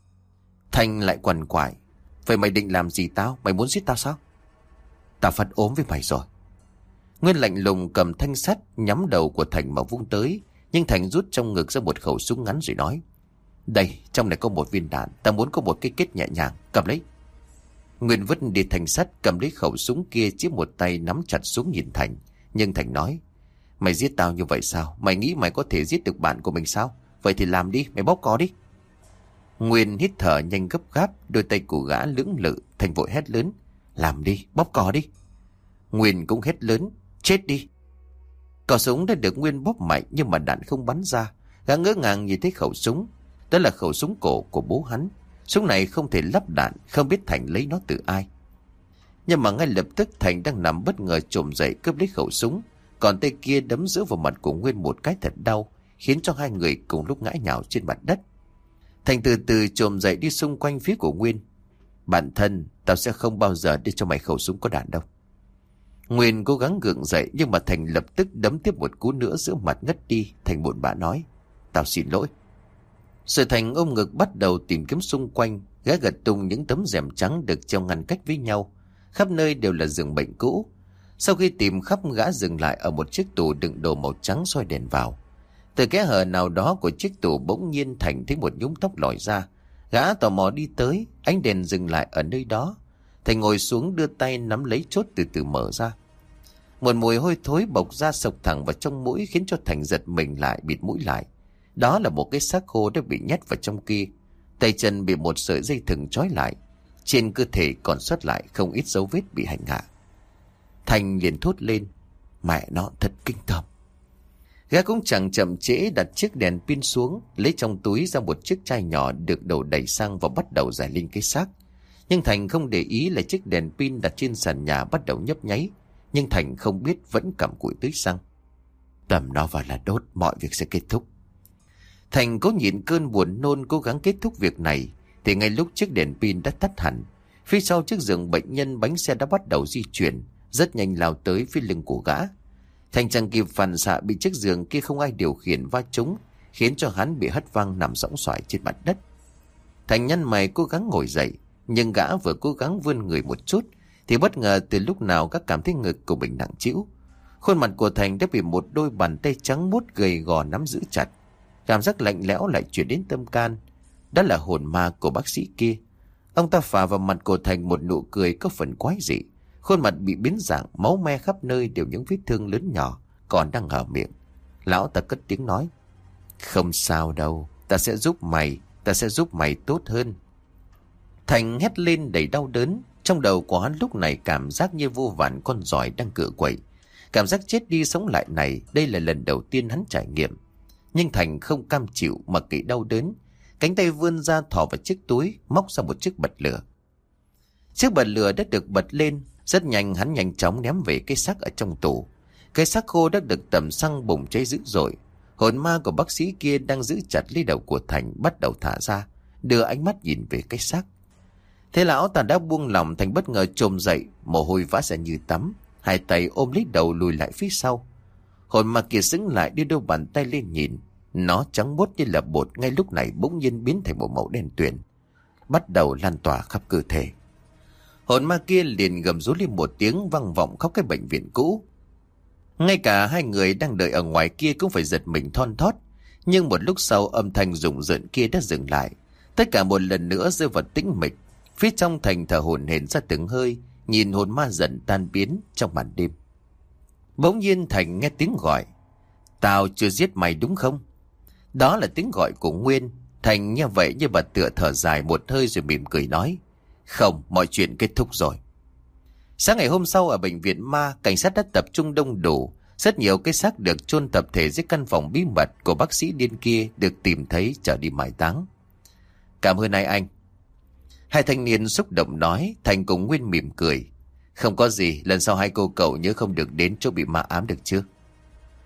Thành lại quằn quại: Vậy mày định làm gì tao? Mày muốn giết tao sao? Tao phát ốm với mày rồi. Nguyên lạnh lùng cầm thanh sắt nhắm đầu của Thành mà vung tới. Nhưng Thành rút trong ngực ra một khẩu súng ngắn rồi nói: Đây, trong này có một viên đạn. Tao muốn có một cái kết nhẹ nhàng. Cầm lấy. Nguyên vứt đi thanh sắt, cầm lấy khẩu súng kia, chiếc một tay nắm chặt xuống nhìn Thành. Nhưng Thành nói: Mày giết tao như vậy sao? Mày nghĩ mày có thể giết được bạn của mình sao? Vậy thì làm đi, mày bóp cò đi. Nguyên hít thở nhanh gấp gáp, đôi tay của gã lưỡng lự. Thành vội hét lớn: Làm đi, bóp cò đi. Nguyên cũng hét lớn: Chết đi. Cò súng đã được Nguyên bóp mạnh nhưng mà đạn không bắn ra. Gã ngỡ ngàng nhìn thấy khẩu súng. Đó là khẩu súng cổ của bố hắn. Súng này không thể lắp đạn, không biết Thành lấy nó từ ai. Nhưng mà ngay lập tức Thành đang nằm bất ngờ chồm dậy cướp lấy khẩu súng. Còn tay kia đấm giữa vào mặt của Nguyên một cái thật đau, khiến cho hai người cùng lúc ngã nhào trên mặt đất. Thành từ từ chồm dậy đi xung quanh phía của Nguyên. Bản thân, tao sẽ không bao giờ đưa cho mày khẩu súng có đạn đâu. Nguyên cố gắng gượng dậy nhưng mà Thành lập tức đấm tiếp một cú nữa giữa mặt ngất đi. Thành buồn bã nói: Tao xin lỗi. Rồi Thành ôm ngực bắt đầu tìm kiếm xung quanh. Gã gật tung những tấm rèm trắng được treo ngăn cách với nhau. Khắp nơi đều là giường bệnh cũ. Sau khi tìm khắp, gã dừng lại ở một chiếc tủ đựng đồ màu trắng soi đèn vào. Từ kẽ hở nào đó của chiếc tủ bỗng nhiên Thành thấy một nhúm tóc lòi ra. Gã tò mò đi tới, ánh đèn dừng lại ở nơi đó. Thành ngồi xuống đưa tay nắm lấy chốt từ từ mở ra. Một mùi hôi thối bộc ra sộc thẳng vào trong mũi khiến cho Thành giật mình lại, bịt mũi lại. Đó là một cái xác khô đã bị nhét vào trong kia. Tay chân bị một sợi dây thừng trói lại. Trên cơ thể còn sót lại không ít dấu vết bị hành hạ. Thành liền thốt lên: Mẹ nó thật kinh tởm. Gã cũng chẳng chậm trễ đặt chiếc đèn pin xuống, lấy trong túi ra một chiếc chai nhỏ được đổ đầy xăng và bắt đầu rải lên cái xác. Nhưng Thành không để ý là chiếc đèn pin đặt trên sàn nhà bắt đầu nhấp nháy. Nhưng Thành không biết vẫn cắm cụi tưới xăng. Tầm nó vào là đốt, mọi việc sẽ kết thúc. Thành cố nhịn cơn buồn nôn cố gắng kết thúc việc này. Thì ngay lúc chiếc đèn pin đã tắt hẳn, phía sau chiếc giường bệnh nhân bánh xe đã bắt đầu di chuyển, rất nhanh lao tới phía lưng của gã. Thành chẳng kịp phản xạ bị chiếc giường kia không ai điều khiển va trúng, khiến cho hắn bị hất văng nằm sõng soài trên mặt đất. Thành nhăn mày cố gắng ngồi dậy, nhưng gã vừa cố gắng vươn người một chút thì bất ngờ từ lúc nào gã cảm thấy ngực của mình nặng trĩu. Khuôn mặt của Thành đã bị một đôi bàn tay trắng muốt gầy gò nắm giữ chặt. Cảm giác lạnh lẽo lại chuyển đến tâm can. Đó là hồn ma của bác sĩ kia. Ông ta phả vào mặt của Thành một nụ cười có phần quái dị. Khuôn mặt bị biến dạng, máu me khắp nơi đều những vết thương lớn nhỏ còn đang hở miệng. Lão ta cất tiếng nói: Không sao đâu, ta sẽ giúp mày tốt hơn. Thành hét lên đầy đau đớn. Trong đầu của hắn lúc này cảm giác như vô vàn con giòi đang cựa quậy. Cảm giác chết đi sống lại này, đây là lần đầu tiên hắn trải nghiệm. Nhưng Thành không cam chịu mà kệ đau đớn. Cánh tay vươn ra thò vào chiếc túi, móc ra một chiếc bật lửa. Chiếc bật lửa đã được bật lên. Rất nhanh hắn nhanh chóng ném về cái xác ở trong tủ. Cái xác khô đã được tẩm xăng bùng cháy dữ dội. Hồn ma của bác sĩ kia đang giữ chặt lấy đầu của Thành bắt đầu thả ra, đưa ánh mắt nhìn về cái xác. Thế lão ta đã buông lòng. Thành bất ngờ chồm dậy, mồ hôi vã ra như tắm, hai tay ôm lấy đầu lùi lại phía sau. Hồn ma kia sững lại, đưa đôi bàn tay lên nhìn. Nó trắng muốt như là bột, ngay lúc này bỗng nhiên biến thành một màu đen tuyền, bắt đầu lan tỏa khắp cơ thể. Hồn ma kia liền gầm rú lên một tiếng vang vọng khắp cái bệnh viện cũ. Ngay cả hai người đang đợi ở ngoài kia cũng phải giật mình thon thót. Nhưng một lúc sau âm thanh rùng rợn kia đã dừng lại. Tất cả một lần nữa rơi vào tĩnh mịch. Phía trong Thành thở hổn hển ra từng hơi, nhìn hồn ma dần tan biến trong màn đêm. Bỗng nhiên Thành nghe tiếng gọi: Tao chưa giết mày đúng không? Đó là tiếng gọi của Nguyên. Thành nghe vậy như bà tựa thở dài một hơi rồi mỉm cười nói: Không, mọi chuyện kết thúc rồi. Sáng ngày hôm sau ở bệnh viện ma, cảnh sát đã tập trung đông đủ. Rất nhiều cái xác được chôn tập thể dưới căn phòng bí mật của bác sĩ điên kia được tìm thấy chở đi mai táng. Cảm ơn anh. Hai thanh niên xúc động nói. Thành cùng Nguyên mỉm cười: Không có gì, lần sau hai cô cậu nhớ không được đến chỗ bị ma ám được chưa?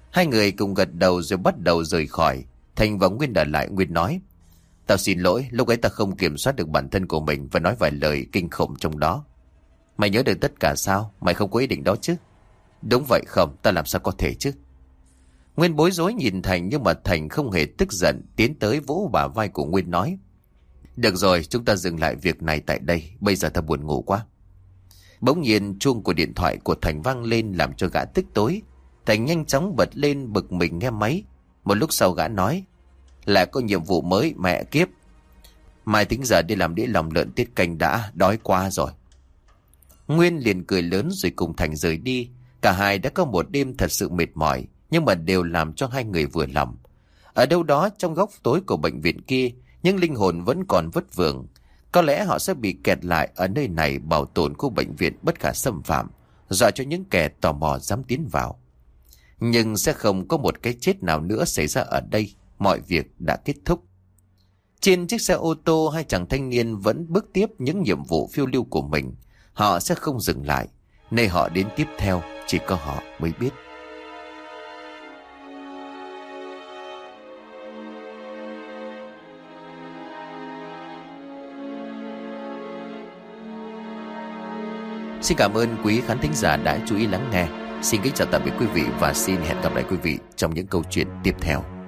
Hai người cùng gật đầu rồi bắt đầu rời khỏi. Thành và Nguyên ở lại. Nguyên nói: Tao xin lỗi, lúc ấy tao không kiểm soát được bản thân của mình và nói vài lời kinh khủng trong đó. Mày nhớ được tất cả sao? Mày không có ý định đó chứ? Đúng vậy không, tao làm sao có thể chứ? Nguyên bối rối nhìn Thành, nhưng mà Thành không hề tức giận, tiến tới vỗ bả vai của Nguyên nói: Được rồi, chúng ta dừng lại việc này tại đây, bây giờ tao buồn ngủ quá. Bỗng nhiên chuông của điện thoại của Thành vang lên làm cho gã tức tối. Thành nhanh chóng bật lên bực mình nghe máy. Một lúc sau gã nói: Lại có nhiệm vụ mới, mẹ kiếp. Mai tính giờ đi làm đĩa lòng lợn tiết canh đã, đói quá rồi. Nguyên liền cười lớn rồi cùng Thành rời đi. Cả hai đã có một đêm thật sự mệt mỏi, nhưng mà đều làm cho hai người vừa lòng. Ở đâu đó trong góc tối của bệnh viện kia, những linh hồn vẫn còn vất vưởng. Có lẽ họ sẽ bị kẹt lại ở nơi này, bảo tồn khu bệnh viện bất khả xâm phạm, dọa cho những kẻ tò mò dám tiến vào. Nhưng sẽ không có một cái chết nào nữa xảy ra ở đây. Mọi việc đã kết thúc. Trên chiếc xe ô tô, hai chàng thanh niên vẫn bước tiếp những nhiệm vụ phiêu lưu của mình. Họ sẽ không dừng lại. Nơi họ đến tiếp theo chỉ có họ mới biết. Xin cảm ơn quý khán thính giả đã chú ý lắng nghe. Xin kính chào tạm biệt quý vị và xin hẹn gặp lại quý vị trong những câu chuyện tiếp theo.